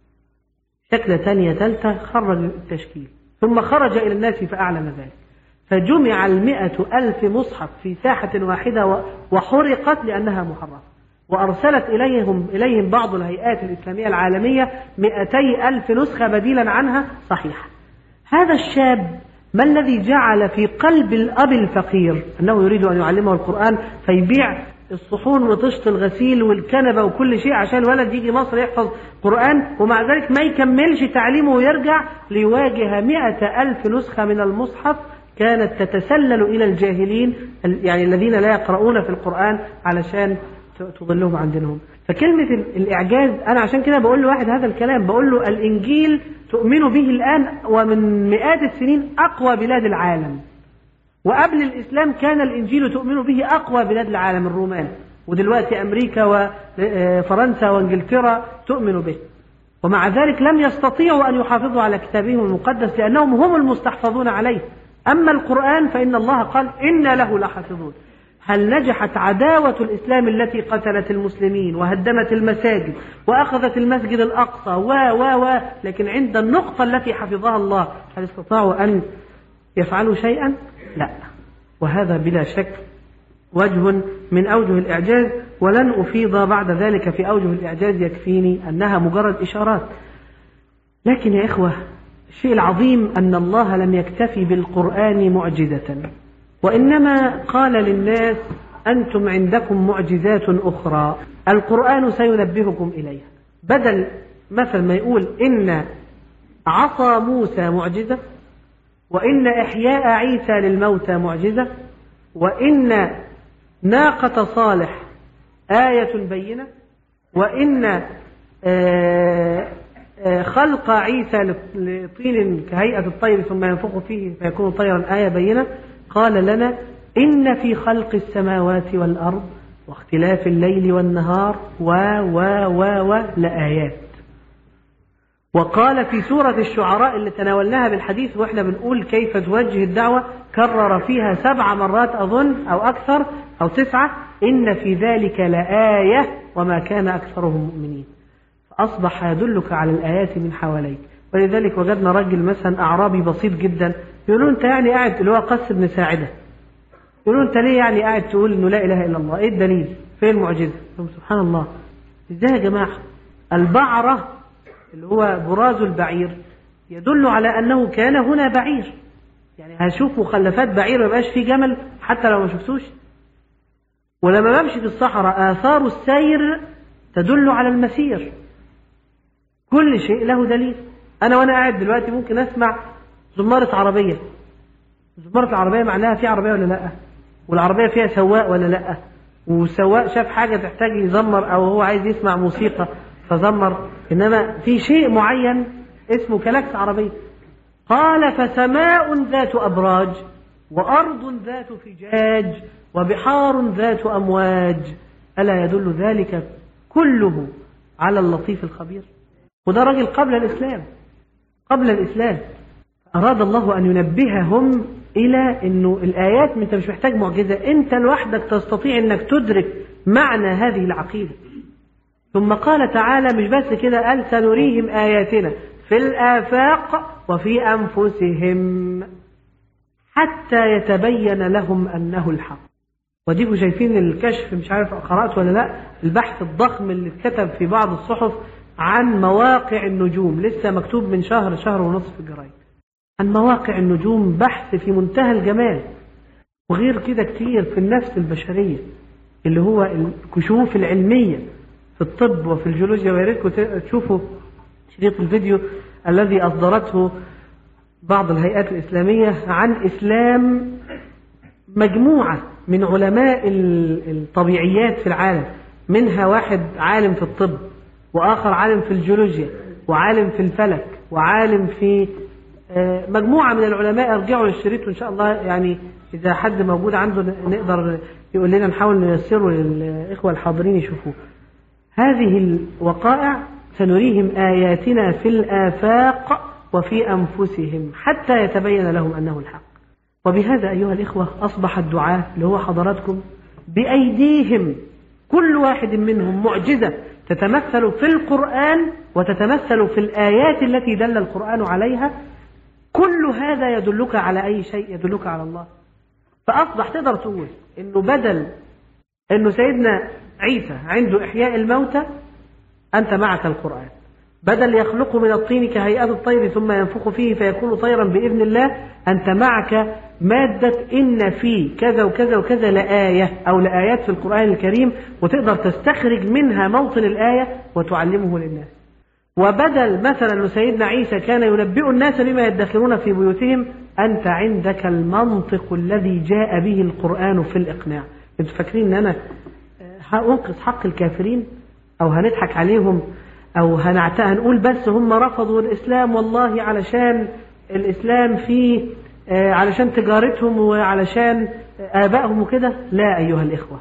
شكلة ثانية ثالثة خرج التشكيل، ثم خرج إلى الناس فأعلم ذلك. فجمع المئة ألف مصحف في ساحة واحدة وحرقت لأنها محرفة، وأرسلت إليهم إليهم بعض الهيئات الإسلامية العالمية مئتي ألف نسخة بديلا عنها صحيحة. هذا الشاب ما الذي جعل في قلب الأب الفقير أنه يريد أن يعلمه القرآن فيبيع الصحون وطشت الغسيل والكنبة وكل شيء عشان الولد يجي مصر يحفظ قرآن، ومع ذلك ما يكملش تعليمه ويرجع ليواجه مئة ألف نسخة من المصحف كانت تتسلل إلى الجاهلين، يعني الذين لا يقرؤون في القرآن، علشان تضلهم عن دينهم. فكلمة الإعجاز أنا عشان كده بقول له واحد هذا الكلام، بقول له الإنجيل تؤمن به الآن ومن مئات السنين أقوى بلاد العالم، وقبل الإسلام كان الإنجيل تؤمن به أقوى بلاد العالم الرومان، ودلوقتي أمريكا وفرنسا وإنجلترا تؤمن به، ومع ذلك لم يستطيعوا أن يحافظوا على كتابهم المقدس لأنهم هم المستحفظون عليه. أما القرآن فإن الله قال إنا له لحافظون. هل نجحت عداوة الإسلام التي قتلت المسلمين وهدمت المساجد وأخذت المسجد الأقصى و و و لكن عند النقطة التي حفظها الله هل استطاعوا أن يفعلوا شيئا؟ لا. وهذا بلا شك وجه من أوجه الإعجاز، ولن أفيض بعد ذلك في أوجه الإعجاز، يكفيني أنها مجرد إشارات. لكن يا إخوة، الشيء العظيم أن الله لم يكتفي بالقرآن معجزة، وإنما قال للناس أنتم عندكم معجزات أخرى القرآن سينبهكم إليها. بدل مثل ما يقول إن عصا موسى معجزة، وإن إحياء عيسى للموتى معجزة، وإن ناقة صالح آية بينة، وإن خلق عيسى لطين كهيئة الطير ثم ينفخ فيه فيكون طيرا آية بينة، قال لنا إن في خلق السماوات والأرض واختلاف الليل والنهار و و و و لآيات. وقال في سورة الشعراء اللي تناولناها بالحديث وإحنا بنقول كيف توجه الدعوة، كرر فيها سبع مرات أظن أو أكثر أو تسعة، إن في ذلك لآية وما كان أكثرهم مؤمنين. فأصبح يدلك على الآيات من حواليك. ولذلك وجدنا رجل مثلا أعرابي بسيط جدا يقولون أنت يعني قاعد اللي هو قس بن ساعدة، يقولون أنت ليه يعني قاعد تقول إنه لا إله إلا الله؟ إيه الدليل؟ فين المعجزة؟ سبحان الله. إزاي يا جماعة؟ البعرة اللي هو براز البعير يدل على أنه كان هنا بعير، يعني هشوف مخلفات بعير ما يبقاش فيه جمل حتى لو ما شفتوش. ولما بمشي في الصحراء آثار السير تدل على المسير. كل شيء له دليل. أنا وأنا قاعد دلوقتي ممكن أسمع زمارة عربية. زمارة العربية معناها في عربية ولا لأ؟ والعربية فيها سواق ولا لأ؟ والسواق شاف حاجة تحتاج يزمر أو هو عايز يسمع موسيقى فزمر. إنما في شيء معين اسمه كلاكس عربية. قال فسماء ذات أبراج وأرض ذات فجاج وبحار ذات أمواج ألا يدل ذلك كله على اللطيف الخبير؟ وده راجل قبل الإسلام قبل الإسلام أراد الله أن ينبههم إلى أنه الآيات أنت مش محتاج معجزة، أنت لوحدك تستطيع أنك تدرك معنى هذه العقيدة. ثم قال تعالى مش بس كده، قال سنريهم آياتنا في الآفاق وفي أنفسهم حتى يتبين لهم أنه الحق. وديكوا شايفين الكشف، مش عارف قرأت ولا لا، البحث الضخم اللي اتكتب في بعض الصحف عن مواقع النجوم، لسه مكتوب من شهر شهر ونصف في الجرايد، عن مواقع النجوم، بحث في منتهى الجمال. وغير كده كتير في النفس البشرية اللي هو الكشوف العلمية في الطب وفي الجيولوجيا. وياريتكم تشوفوا شريط الفيديو الذي أصدرته بعض الهيئات الإسلامية عن إسلام مجموعة من علماء الطبيعيات في العالم، منها واحد عالم في الطب، وآخر عالم في الجيولوجيا، وعالم في الفلك، وعالم في مجموعة من العلماء. ارجعوا للشريط وإن شاء الله يعني إذا حد موجود عنده نقدر يقول لنا، نحاول نيسره للإخوة الحاضرين يشوفوه. هذه الوقائع سنريهم آياتنا في الآفاق وفي أنفسهم حتى يتبين لهم أنه الحق. وبهذا أيها الإخوة أصبح الدعاء اللي هو حضراتكم بأيديهم كل واحد منهم معجزة تتمثل في القرآن وتتمثل في الآيات التي دل القرآن عليها. كل هذا يدلك على أي شيء؟ يدلك على الله. فأصبح تقدر تقول إنه بدل إنه سيدنا عيسى عنده إحياء الموتى، أنت معك القرآن. بدل يخلق من الطين كهيئة الطير ثم ينفخ فيه فيكون طيرا بإذن الله، أنت معك مادة إن في كذا وكذا وكذا لآية أو لآيات في القرآن الكريم، وتقدر تستخرج منها موطن الآية وتعلمه للناس. وبدل مثلا سيدنا عيسى كان ينبئ الناس بما يدخرون في بيوتهم، أنت عندك المنطق الذي جاء به القرآن في الإقناع. أنتوا فاكرين أن أنا هأنقذ حق الكافرين أو هنضحك عليهم أو هنقول بس هم رفضوا الإسلام والله علشان الإسلام فيه علشان تجارتهم وعلشان آبائهم وكده؟ لا أيها الإخوة،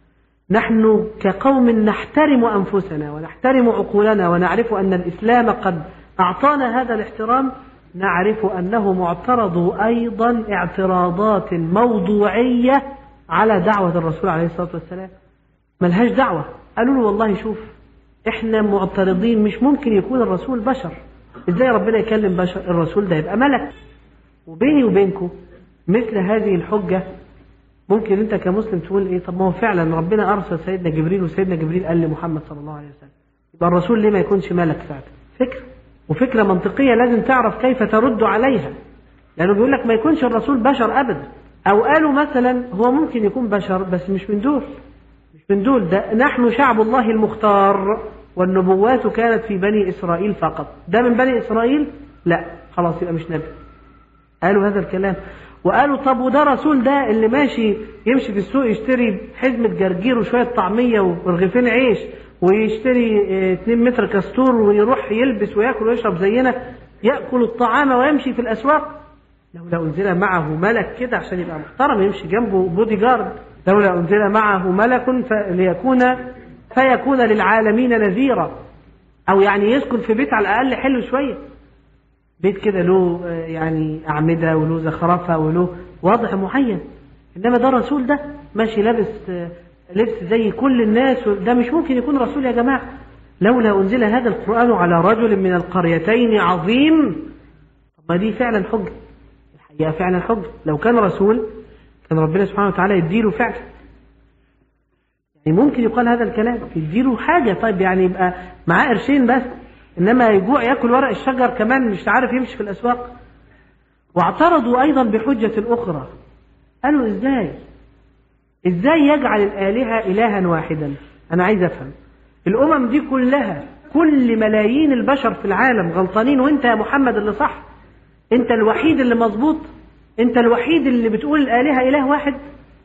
نحن كقوم نحترم أنفسنا ونحترم عقولنا ونعرف أن الإسلام قد أعطانا هذا الاحترام. نعرف أنه معترض أيضا اعتراضات موضوعية على دعوة الرسول عليه الصلاة والسلام؟ ملهاش دعوة. قالوا له والله شوف احنا معترضين، مش ممكن يكون الرسول بشر، ازاي ربنا يكلم بشر؟ الرسول ده يبقى ملك. وبيني وبينكم مثل هذه الحجة ممكن انت كمسلم تقول ايه؟ طب ما هو فعلا ربنا ارسل سيدنا جبريل وسيدنا جبريل قال لمحمد صلى الله عليه وسلم، يبقى الرسول ليه ما يكونش ملك فعلا؟ فكرة، وفكرة منطقية لازم تعرف كيف ترد عليها، لانه بيقول لك ما يكونش الرسول بشر ابدا. او قالوا مثلا هو ممكن يكون بشر بس مش من دول، مش من دول، ده نحن شعب الله المختار والنبوات كانت في بني اسرائيل فقط، ده من بني اسرائيل لا خلاص يبقى مش نبي. قالوا هذا الكلام. وقالوا طب وده رسول ده اللي ماشي يمشي في السوق يشتري حزمة جرجير وشوية طعمية ورغيفين عيش ويشتري اتنين متر كستور ويروح يلبس ويأكل ويشرب زينا، يأكل الطعام ويمشي في الأسواق، لولا أنزل معه ملك كده عشان يبقى محترم يمشي جنبه بودي جارد، لولا أنزل معه ملك ليكون فيكون للعالمين نذيرا، أو يعني يسكن في بيت على الأقل حلو شوية، بيت كده له يعني أعمدة وله زخرفة وله وضع معين. إنما ده رسول ده ماشي لابس لبس زي كل الناس، ده مش ممكن يكون رسول يا جماعة. لولا أنزل هذا القرآن على رجل من القريتين عظيم، طب ما دي فعلا حجة، الحقيقة فعلا حجة. لو كان رسول كان ربنا سبحانه وتعالى يديله فعلا، يعني ممكن يقال هذا الكلام يديله حاجة، طيب يعني يبقى معاه قرشين بس، إنما يجوع يأكل ورق الشجر كمان مش عارف يمشي في الأسواق. واعترضوا أيضا بحجة أخرى، قالوا إزاي إزاي يجعل الآلهة إلها واحدا؟ أنا عايز أفهم، الأمم دي كلها كل ملايين البشر في العالم غلطانين وإنت يا محمد اللي صح، أنت الوحيد اللي مظبوط، أنت الوحيد اللي بتقول الآلهة إله واحد؟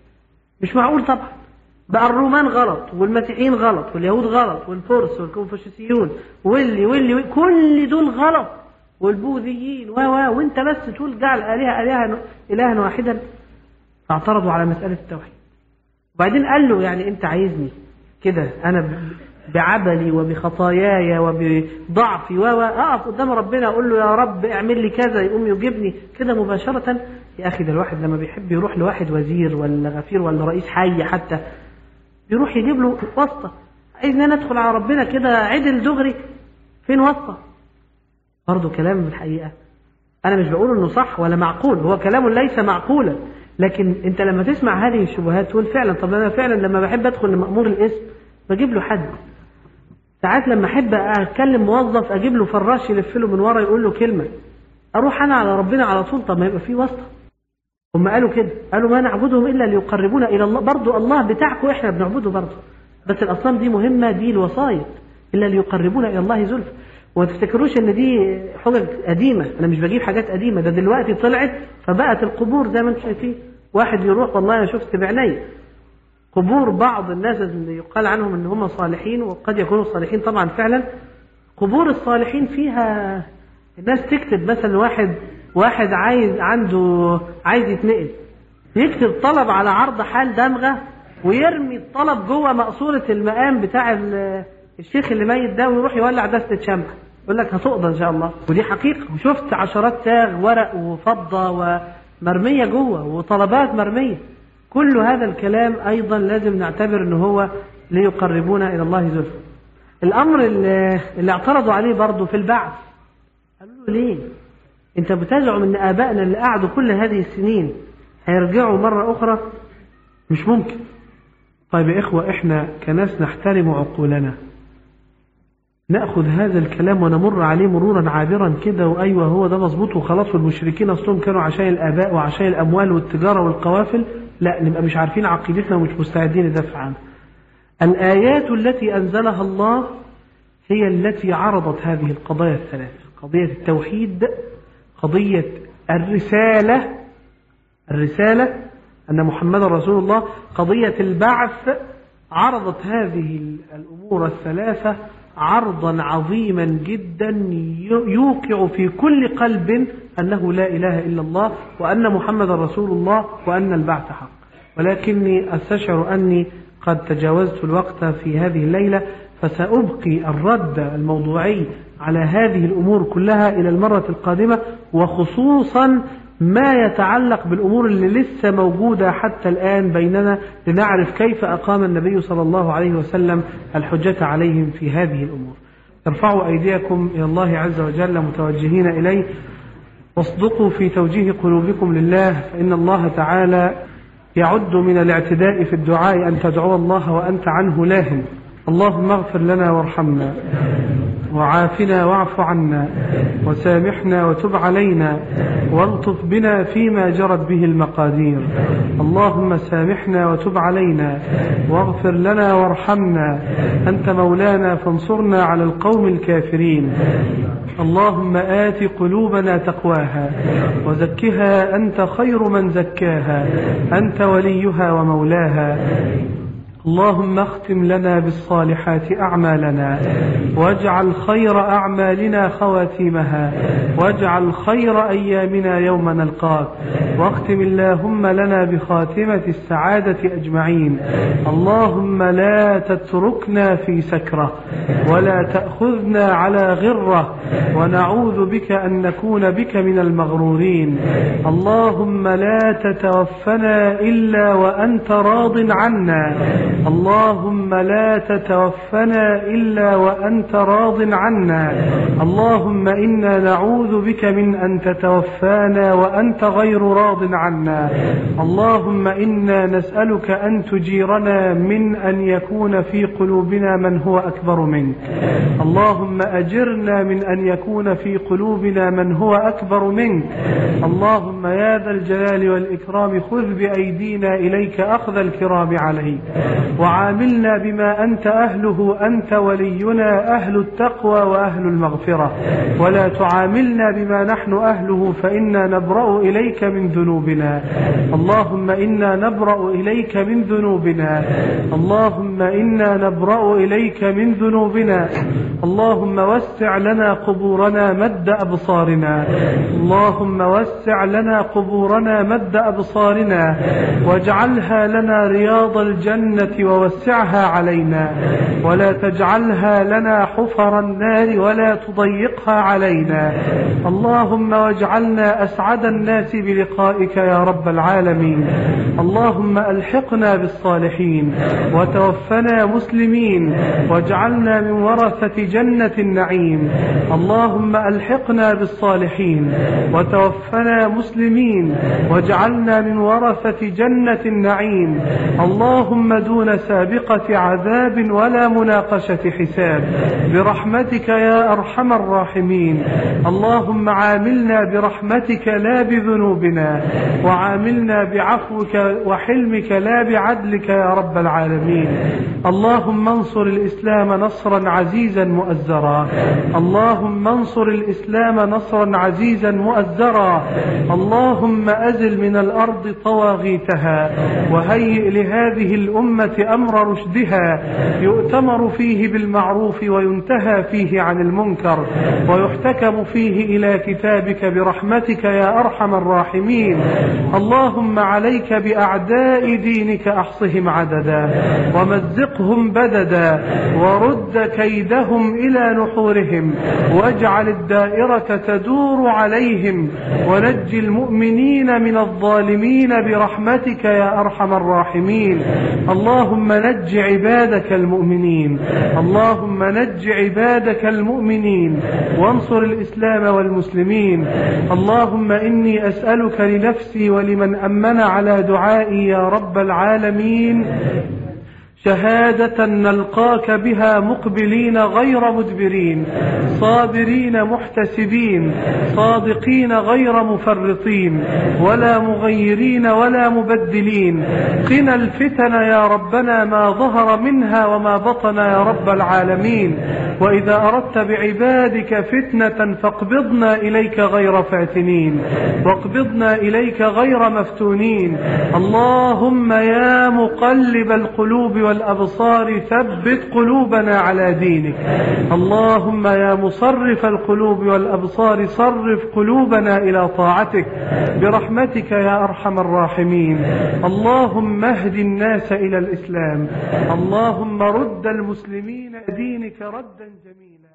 مش معقول طبعا. بقى الرومان غلط والمسيحيين غلط واليهود غلط والفرس والكونفوشيسيون واللي واللي كل دول غلط والبوذيين و و وانت بس تقول جعل الآلهة إلها إلها واحدا. فاعترضوا على مسألة التوحيد. وبعدين قال له يعني انت عايزني كده انا بعبلي وبخطاياي وبضعفي و اقف قدام ربنا اقول له يا رب اعمل لي كذا يقوم يجيبني كده مباشرة؟ يا اخي ده الواحد لما بيحب يروح لواحد وزير ولا غفير ولا رئيس حي حتى يروح يجيب له واسطة. عايزني انا ادخل على ربنا كده عدل دغري؟ فين واسطة؟ برضه كلام بالحقيقة انا مش بقول انه صح ولا معقول، هو كلام ليس معقولا، لكن انت لما تسمع هذه الشبهات تقول فعلا طب انا فعلا لما بحب ادخل لمأمور الاسم بجيب له حد، ساعات لما احب اتكلم موظف اجيب له فراش يلف له من ورا يقول له كلمه، اروح انا على ربنا على طول. طب ما يبقى في واسطه. هم قالوا كده، قالوا ما نعبدهم الا ليقربونا الى الله. برضه الله بتاعكم احنا بنعبده برضه، بس الاصنام دي مهمه، دي الوسائط، الا ليقربونا الى الله زلفى. وما تفتكروش ان دي حجج قديمه، انا مش بجيب حاجات قديمه، ده دلوقتي طلعت فبقت القبور زي ما انتم شايفين. واحد يروح والله انا شفت بعيني قبور بعض الناس اللي يقال عنهم ان هم صالحين وقد يكونوا صالحين طبعا فعلا، قبور الصالحين فيها الناس تكتب مثلا واحد واحد عايز عنده عايز يتنقل يكتب طلب على عرض حال دمغه ويرمي الطلب جوه مقصوره المقام بتاع الشيخ اللي ميت ده ويروح يولع دستة شمع يقول لك هتقضى ان شاء الله. ودي حقيقه، وشفت عشرات ساغ ورق وفضه ومرميه جوه وطلبات مرميه. كل هذا الكلام أيضا لازم نعتبر أنه هو ليقربونا إلى الله زلفى. الأمر اللي, اللي اعترضوا عليه برضه في البعث، قالوا له ليه أنت بتزعم أن آبائنا اللي قعدوا كل هذه السنين هيرجعوا مرة أخرى؟ مش ممكن. طيب يا إخوة، إحنا كناس نحترم عقولنا، نأخذ هذا الكلام ونمر عليه مرورا عابرا كده وأيوة هو ده مظبوط وخلاص، والمشركين أصلهم كانوا عشان الآباء وعشان الأموال والتجارة والقوافل؟ لا، نبقى مش عارفين عقيدتنا ومش مستعدين ندافع عنها. الآيات التي أنزلها الله هي التي عرضت هذه القضايا الثلاث، قضية التوحيد، قضية الرسالة الرسالة أن محمد رسول الله، قضية البعث. عرضت هذه الأمور الثلاثة عرضا عظيما جدا يوقع في كل قلب أنه لا إله إلا الله وأن محمد رسول الله وأن البعث حق. ولكني أستشعر أني قد تجاوزت الوقت في هذه الليلة، فسأبقي الرد الموضوعي على هذه الأمور كلها إلى المرة القادمة، وخصوصا ما يتعلق بالأمور اللي لسه موجودة حتى الآن بيننا، لنعرف كيف أقام النبي صلى الله عليه وسلم الحجة عليهم في هذه الأمور. ارفعوا أيديكم إلى الله عز وجل متوجهين إليه، واصدقوا في توجيه قلوبكم لله، فإن الله تعالى يعد من الاعتداء في الدعاء أن تدعو الله وأنت عنه لاهٍ. اللهم اغفر لنا وارحمنا وعافنا واعف عنا وسامحنا وتب علينا والطف بنا فيما جرت به المقادير. اللهم سامحنا وتب علينا واغفر لنا وارحمنا، أنت مولانا فانصرنا على القوم الكافرين. اللهم آت قلوبنا تقواها وزكها أنت خير من زكاها، أنت وليها ومولاها. اللهم اختم لنا بالصالحات أعمالنا، واجعل خير أعمالنا خواتيمها، واجعل خير أيامنا يوم نلقاك، واختم اللهم لنا بخاتمة السعادة أجمعين. اللهم لا تتركنا في سكرة ولا تأخذنا على غرة، ونعوذ بك أن نكون بك من المغرورين. اللهم لا تتوفنا إلا وأنت راض عنا، اللهم لا تتوفنا إلا وأنت راض عنا. اللهم إنا نعوذ بك من أن تتوفانا وأنت غير راض عنا. اللهم إنا نسألك أن تجيرنا من أن يكون في قلوبنا من هو أكبر منك. اللهم أجرنا من أن يكون في قلوبنا من هو أكبر منك. اللهم يا ذا الجلال والإكرام خذ بأيدينا إليك أخذ الكرام عليك، وعاملنا بما أنت أهله، أنت ولينا أهل التقوى وأهل المغفرة، ولا تعاملنا بما نحن أهله فإنا نبرأ إليك من ذنوبنا. اللهم إنا نبرأ إليك من ذنوبنا، اللهم إنا نبرأ إليك من ذنوبنا. اللهم وسع لنا قبورنا مد أبصارنا، اللهم وسع لنا قبورنا مد أبصارنا، واجعلها لنا رياض الجنة ووسعها علينا، ولا تجعلها لنا حفر النار ولا تضيقها علينا. اللهم واجعلنا أسعد الناس بلقائك يا رب العالمين. اللهم ألحقنا بالصالحين وتوفنا مسلمين، واجعلنا من ورثة جنة النعيم. اللهم ألحقنا بالصالحين وتوفنا مسلمين، واجعلنا من ورثة جنة النعيم. اللهم دون سابقة عذاب ولا مناقشة حساب، برحمتك يا أرحم الراحمين. اللهم عاملنا برحمتك لا بذنوبنا، وعاملنا بعفوك وحلمك لا بعدلك يا رب العالمين. اللهم انصر الإسلام نصرا عزيزا مؤزرا، اللهم انصر الإسلام نصرا عزيزا مؤزرا. اللهم أزل من الأرض طواغيتها، وهيئ لهذه الأمة أمر رشدها، يؤتمر فيه بالمعروف وينتهى فيه عن المنكر، ويحتكم فيه إلى كتابك برحمتك يا أرحم الراحمين. اللهم عليك بأعداء دينك أحصهم عددا، ومزقهم بددا، ورد كيدهم إلى نحورهم، واجعل الدائرة تدور عليهم، ونجي المؤمنين من الظالمين برحمتك يا أرحم الراحمين. اللهم نج عبادك المؤمنين، اللهم نج عبادك المؤمنين، وانصر الإسلام والمسلمين. اللهم إني أسألك لنفسي ولمن أمن على دعائي يا رب العالمين شهادة نلقاك بها مقبلين غير مدبرين، صابرين محتسبين، صادقين غير مفرطين، ولا مغيرين ولا مبدلين. قنا الفتن يا ربنا ما ظهر منها وما بطن يا رب العالمين. وإذا أردت بعبادك فتنة فاقبضنا إليك غير فاتنين، واقبضنا إليك غير مفتونين. اللهم يا مقلب القلوب والأبصار ثبت قلوبنا على دينك. اللهم يا مصرف القلوب والأبصار صرف قلوبنا إلى طاعتك برحمتك يا أرحم الراحمين. اللهم اهد الناس إلى الإسلام، اللهم رد المسلمين دينك ردا جميلا.